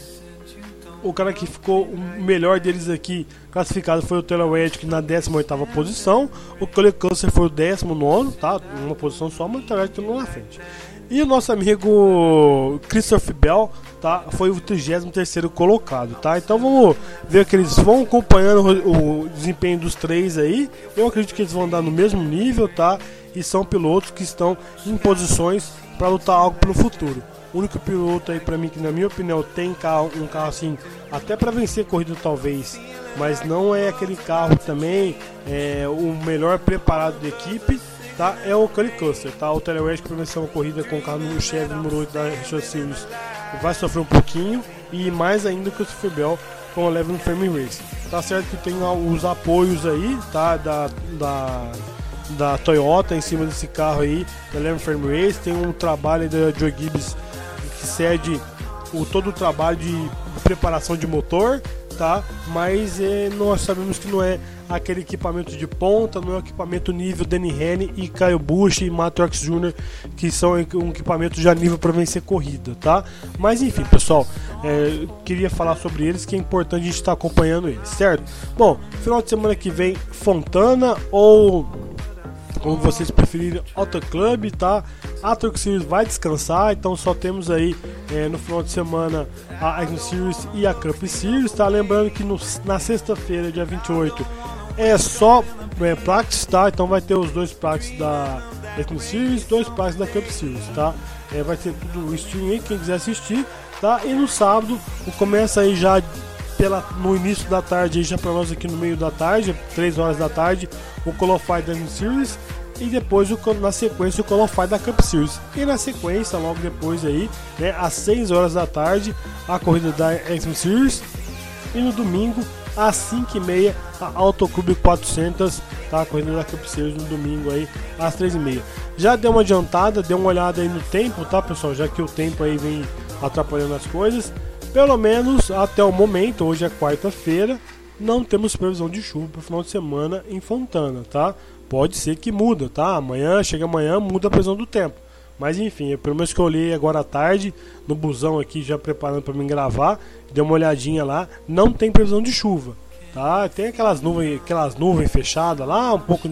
o cara que ficou o melhor deles aqui classificado foi o Taylor Reddick na décima oitava posição. O Kyle Custer foi o décimo nono, tá? Uma posição só, mas o Taylor Reddick terminou na frente. E o nosso amigo Christopher Bell, tá? Foi o trigésimo terceiro colocado, tá? Então vamos ver que eles vão acompanhando o, o desempenho dos três aí. Eu acredito que eles vão andar no mesmo nível, tá? E são pilotos que estão em posições para lutar algo pelo futuro. O único piloto aí para mim que, na minha opinião, tem carro, um carro assim, até para vencer corrida talvez, mas não é aquele carro também é, o melhor preparado da equipe, tá? É o Kyle Custer, tá? O Taylor Reddick para vencer uma corrida com o carro no Chevy número oito da Richard Series vai sofrer um pouquinho, e mais ainda que o Christopher Bell com o Levin Family Racing. Tá certo que tem os apoios aí, tá? Da, da, da Toyota em cima desse carro aí, da Levin Family Racing, tem um trabalho aí da Joe Gibbs que cede o, todo o trabalho de preparação de motor, tá? Mas é, nós sabemos que não é aquele equipamento de ponta, não é o equipamento nível Danny Henry e Kyle Busch e Matt Truex Júnior, que são um equipamento já nível para vencer corrida, tá? Mas enfim, pessoal, é, queria falar sobre eles, que é importante a gente estar acompanhando eles, certo? Bom, final de semana que vem, Fontana ou, como vocês preferirem, Auto Club, tá? A Truck Series vai descansar, então só temos aí é, no final de semana a X M Series e a Cup Series, tá? Lembrando que no, na sexta-feira, dia vinte e oito, é só é, Praxis, tá? Então vai ter os dois Praxis da X M Series, dois Praxis da Cup Series, tá? É, vai ter tudo o stream aí, quem quiser assistir, tá? E no sábado, começa aí já pela, no início da tarde, aí já para nós aqui no meio da tarde, três horas da tarde, o Qualify da X M Series. E depois, o, na sequência, o Qualify da Cup Series. E na sequência, logo depois aí, né, às seis horas da tarde, a corrida da X M Series. E no domingo, às cinco e meia, a Auto Club quatrocentos, tá? A corrida da Cup Series no domingo aí, às três e meia. Já deu uma adiantada, deu uma olhada aí no tempo, tá, pessoal? Já que o tempo aí vem atrapalhando as coisas. Pelo menos até o momento, hoje é quarta-feira, não temos previsão de chuva para o final de semana em Fontana, tá? Pode ser que muda, tá? Amanhã, chega amanhã, muda a previsão do tempo. Mas enfim, pelo menos que eu olhei agora à tarde, no busão aqui, já preparando para me gravar, dei uma olhadinha lá, não tem previsão de chuva, tá? Tem aquelas nuvens, aquelas nuvens fechadas lá, um pouco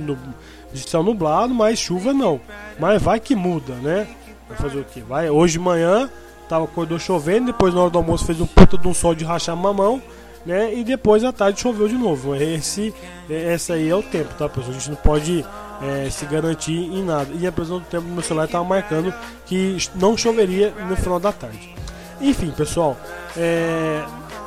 de céu nublado, mas chuva não. Mas vai que muda, né? Vai fazer o quê? Vai, hoje de manhã, tava, acordou chovendo, depois na hora do almoço fez um puta de um sol de rachar mamão, né? E depois à tarde choveu de novo. Esse, esse aí é o tempo, tá, pessoal? A gente não pode é, se garantir em nada. E a previsão do tempo do meu celular estava marcando que não choveria no final da tarde. Enfim, pessoal, é...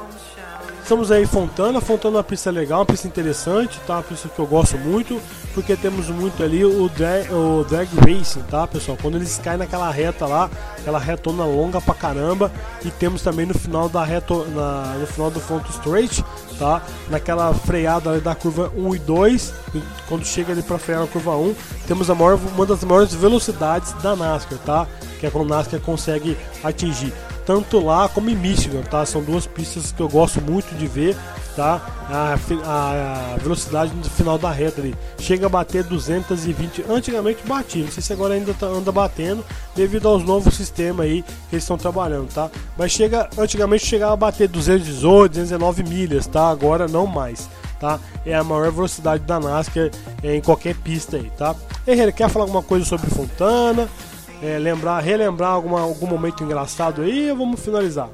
estamos aí em Fontana. Fontana é uma pista legal, uma pista interessante, tá? Uma pista que eu gosto muito, porque temos muito ali o drag, o drag racing, tá, pessoal? Quando eles caem naquela reta lá, aquela retona longa pra caramba, e temos também no final da reta, na, no final do front straight, tá? Naquela freada ali da curva um e dois, quando chega ali pra frear na curva um, temos a maior, uma das maiores velocidades da NASCAR, tá? Que é quando a NASCAR consegue atingir tanto lá como em Michigan, tá? São duas pistas que eu gosto muito de ver, tá? A, a, a velocidade no final da reta ali chega a bater duzentos e vinte, antigamente batia, não sei se agora ainda tá, anda batendo devido aos novos sistemas aí que eles estão trabalhando, tá? Mas chega, antigamente chegava a bater duzentos e dezoito, duzentos e dezenove milhas, tá? Agora não mais, tá? É a maior velocidade da NASCAR é, em qualquer pista aí, tá? Herrera, quer falar alguma coisa sobre Fontana? É, lembrar, relembrar alguma, algum momento engraçado aí, ou vamos finalizar?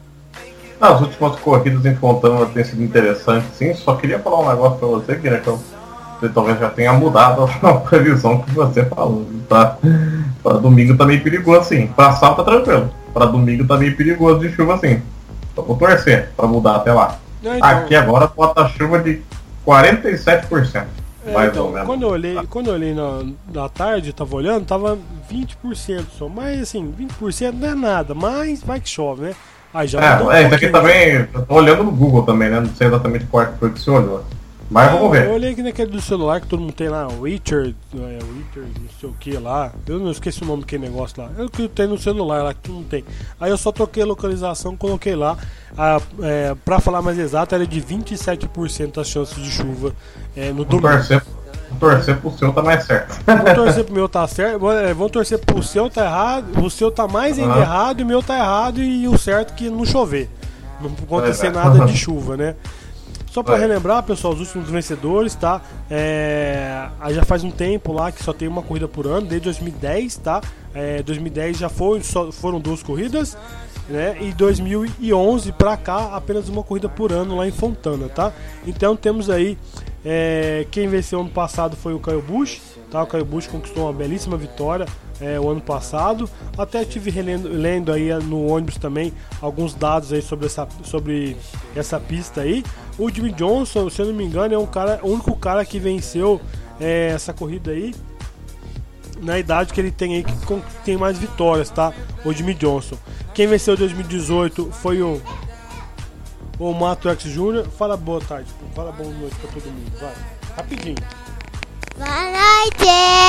Ah, as últimas corridas em Fontana têm sido interessantes, sim. Só queria falar um negócio pra você, que, né, que eu, você talvez já tenha mudado a previsão que você falou. Tá? Para domingo tá meio perigoso, assim. Pra sábado tá tranquilo. Para domingo tá meio perigoso de chuva, assim. Então vou torcer pra mudar até lá. É, então... Aqui agora bota chuva de quarenta e sete por cento. É, então, quando eu olhei, quando eu olhei na, na tarde, tava olhando, tava vinte por cento só. Mas assim, vinte por cento não é nada, mas vai que chove, né? Aí já é, um é isso aqui também, eu tô olhando no Google também, né? Não sei exatamente qual foi que você olhou. Mas vamos ver. Eu olhei aqui naquele do celular que todo mundo tem lá, Witcher, é, Witcher, não sei o que lá. Eu não esqueci o nome daquele negócio lá. É o que tem no celular lá que todo mundo tem. Aí eu só troquei a localização, coloquei lá. A, é, pra falar mais exato, era de vinte e sete por cento as chances de chuva é, no domingo. Torcer, torcer pro seu tá mais certo. Vou torcer pro meu tá certo. Vão torcer pro seu tá errado. O seu tá mais ainda uhum. errado e o meu tá errado. E o certo é que não chover. Não acontecer é, nada de chuva, né? Só para relembrar, pessoal, os últimos vencedores, tá? É, já faz um tempo lá que só tem uma corrida por ano, desde dois mil e dez, tá? É, dois mil e dez já foi, só foram duas corridas, né? E dois mil e onze para cá, apenas uma corrida por ano lá em Fontana, tá? Então temos aí, é, quem venceu ano passado foi o Kyle Busch, tá? O Kyle Busch conquistou uma belíssima vitória é, o ano passado. Até estive relendo, lendo aí no ônibus também alguns dados aí sobre essa, sobre essa pista aí. O Jimmy Johnson, se eu não me engano, é um cara, o único cara que venceu é, essa corrida aí na idade que ele tem aí, que tem mais vitórias, tá? O Jimmy Johnson. Quem venceu em dois mil e dezoito foi o o Matt Truex Júnior Fala boa tarde, fala boa noite pra todo mundo, vai. Rapidinho. Boa noite!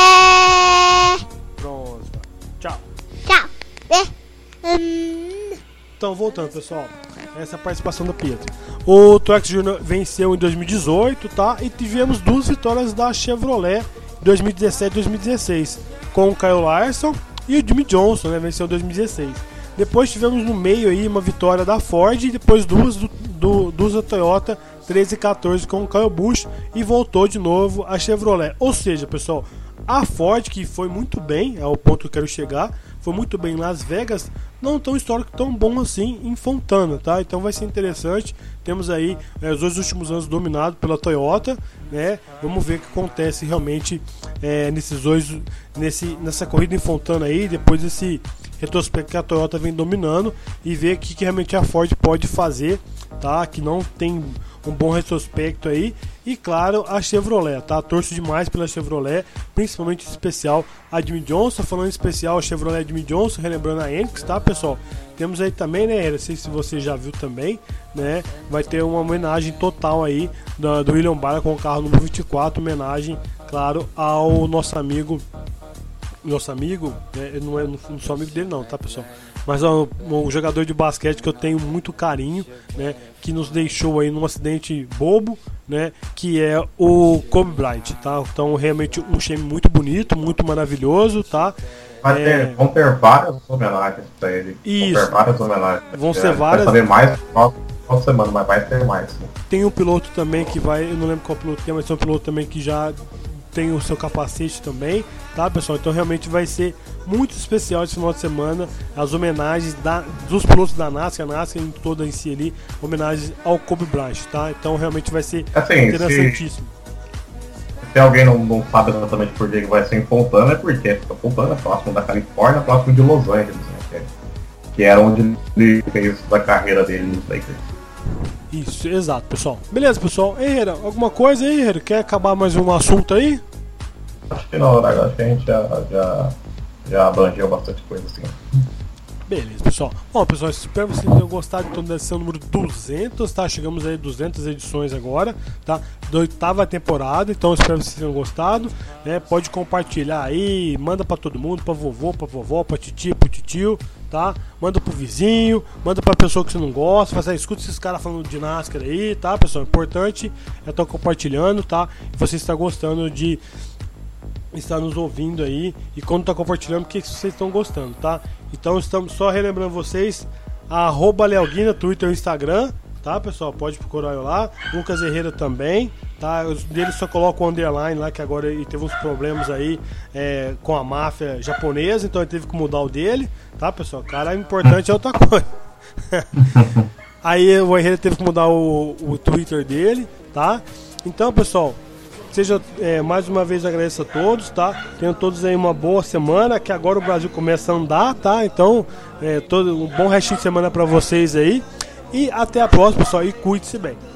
Pronto. Tchau. Tchau. Hum. Então, voltando, pessoal. Essa é a participação do Pietro. O Truex Júnior venceu em dois mil e dezoito, tá? E tivemos duas vitórias da Chevrolet em dois mil e dezessete e dois mil e dezesseis, com o Kyle Larson e o Jimmy Johnson, né? Venceu em dois mil e dezesseis. Depois tivemos no meio aí uma vitória da Ford e depois duas do, do, duas da Toyota, treze e quatorze com o Kyle Busch, e voltou de novo a Chevrolet. Ou seja, pessoal, a Ford, que foi muito bem, é o ponto que eu quero chegar, foi muito bem em Las Vegas, não tão histórico tão bom assim em Fontana, tá? Então vai ser interessante. Temos aí é, os dois últimos anos dominados pela Toyota, né? Vamos ver o que acontece realmente é, nesses dois, nesse, nessa corrida em Fontana aí, depois desse retrospecto que a Toyota vem dominando, e ver o que, que realmente a Ford pode fazer, tá? Que não tem um bom retrospecto aí. E claro, a Chevrolet, tá? Torço demais pela Chevrolet, principalmente em especial a Jimmy Johnson. Falando em especial a Chevrolet Jimmy Johnson, relembrando a Enix, tá, pessoal? Temos aí também, né, não sei se você já viu também, né? Vai ter uma homenagem total aí do, do William Byron com o carro número vinte e quatro, homenagem, claro, ao nosso amigo, nosso amigo, né? Eu não, é, não sou amigo dele não, tá, pessoal? Mas é um, um jogador de basquete que eu tenho muito carinho, né? Que nos deixou aí num acidente bobo, né? Que é o Kobe Bryant, tá? Então realmente um time muito bonito, muito maravilhoso, tá? Vai ter, é... Vão ter várias homenagens pra ele. Isso. Vão ter várias homenagens. Vão é, ser várias. Vai saber mais qual semana, mas vai ter mais. Sim. Tem um piloto também que vai, eu não lembro qual piloto que é, mas tem um piloto também que já tem o seu capacete também, tá, pessoal? Então realmente vai ser muito especial esse final de semana, as homenagens da, dos pilotos da NASCAR, a NASCAR em toda em si ali, homenagens ao Kobe Bryant, tá? Então realmente vai ser assim, interessantíssimo. Se, se alguém não, não sabe exatamente por que vai ser em Fontana, é porque fica Fontana, próximo da Califórnia, próximo de Los Angeles, né? Que, é, que era onde ele fez a carreira dele nos Lakers. Isso, exato, pessoal. Beleza, pessoal. Herrera, alguma coisa aí, Herrera? Quer acabar mais um assunto aí? Acho que não, acho que a gente já, já, já abrangeu bastante coisa assim. Beleza, pessoal. Bom, pessoal, espero que vocês tenham gostado então dessa número duzentos, tá? Chegamos aí a duzentas edições agora, tá? Da oitava temporada, então espero que vocês tenham gostado, né? Pode compartilhar aí, manda pra todo mundo, pra vovô, pra vovó, pra titia, pro titio, tá? Manda pro vizinho, manda pra pessoa que você não gosta, faz aí, escuta esses caras falando de NASCAR aí, tá, pessoal? Importante é estar compartilhando, tá? E você está gostando de estar nos ouvindo aí, e quando tá compartilhando, o que vocês estão gostando, tá? Então estamos só relembrando vocês, arroba Leoguina, Twitter e Instagram, tá, pessoal? Pode procurar eu lá. Lucas Herrera também, tá? Os deles só coloca o underline lá, que agora ele teve uns problemas aí é, com a máfia japonesa, então ele teve que mudar o dele, tá, pessoal? Cara, importante é outra coisa. Aí o Herrera teve que mudar o, o Twitter dele, tá? Então, pessoal, seja, é, mais uma vez agradeço a todos, tá? Tenham todos aí uma boa semana, que agora o Brasil começa a andar, tá? Então, é, todo, um bom restinho de semana pra vocês aí. E até a próxima, pessoal, e cuide-se bem.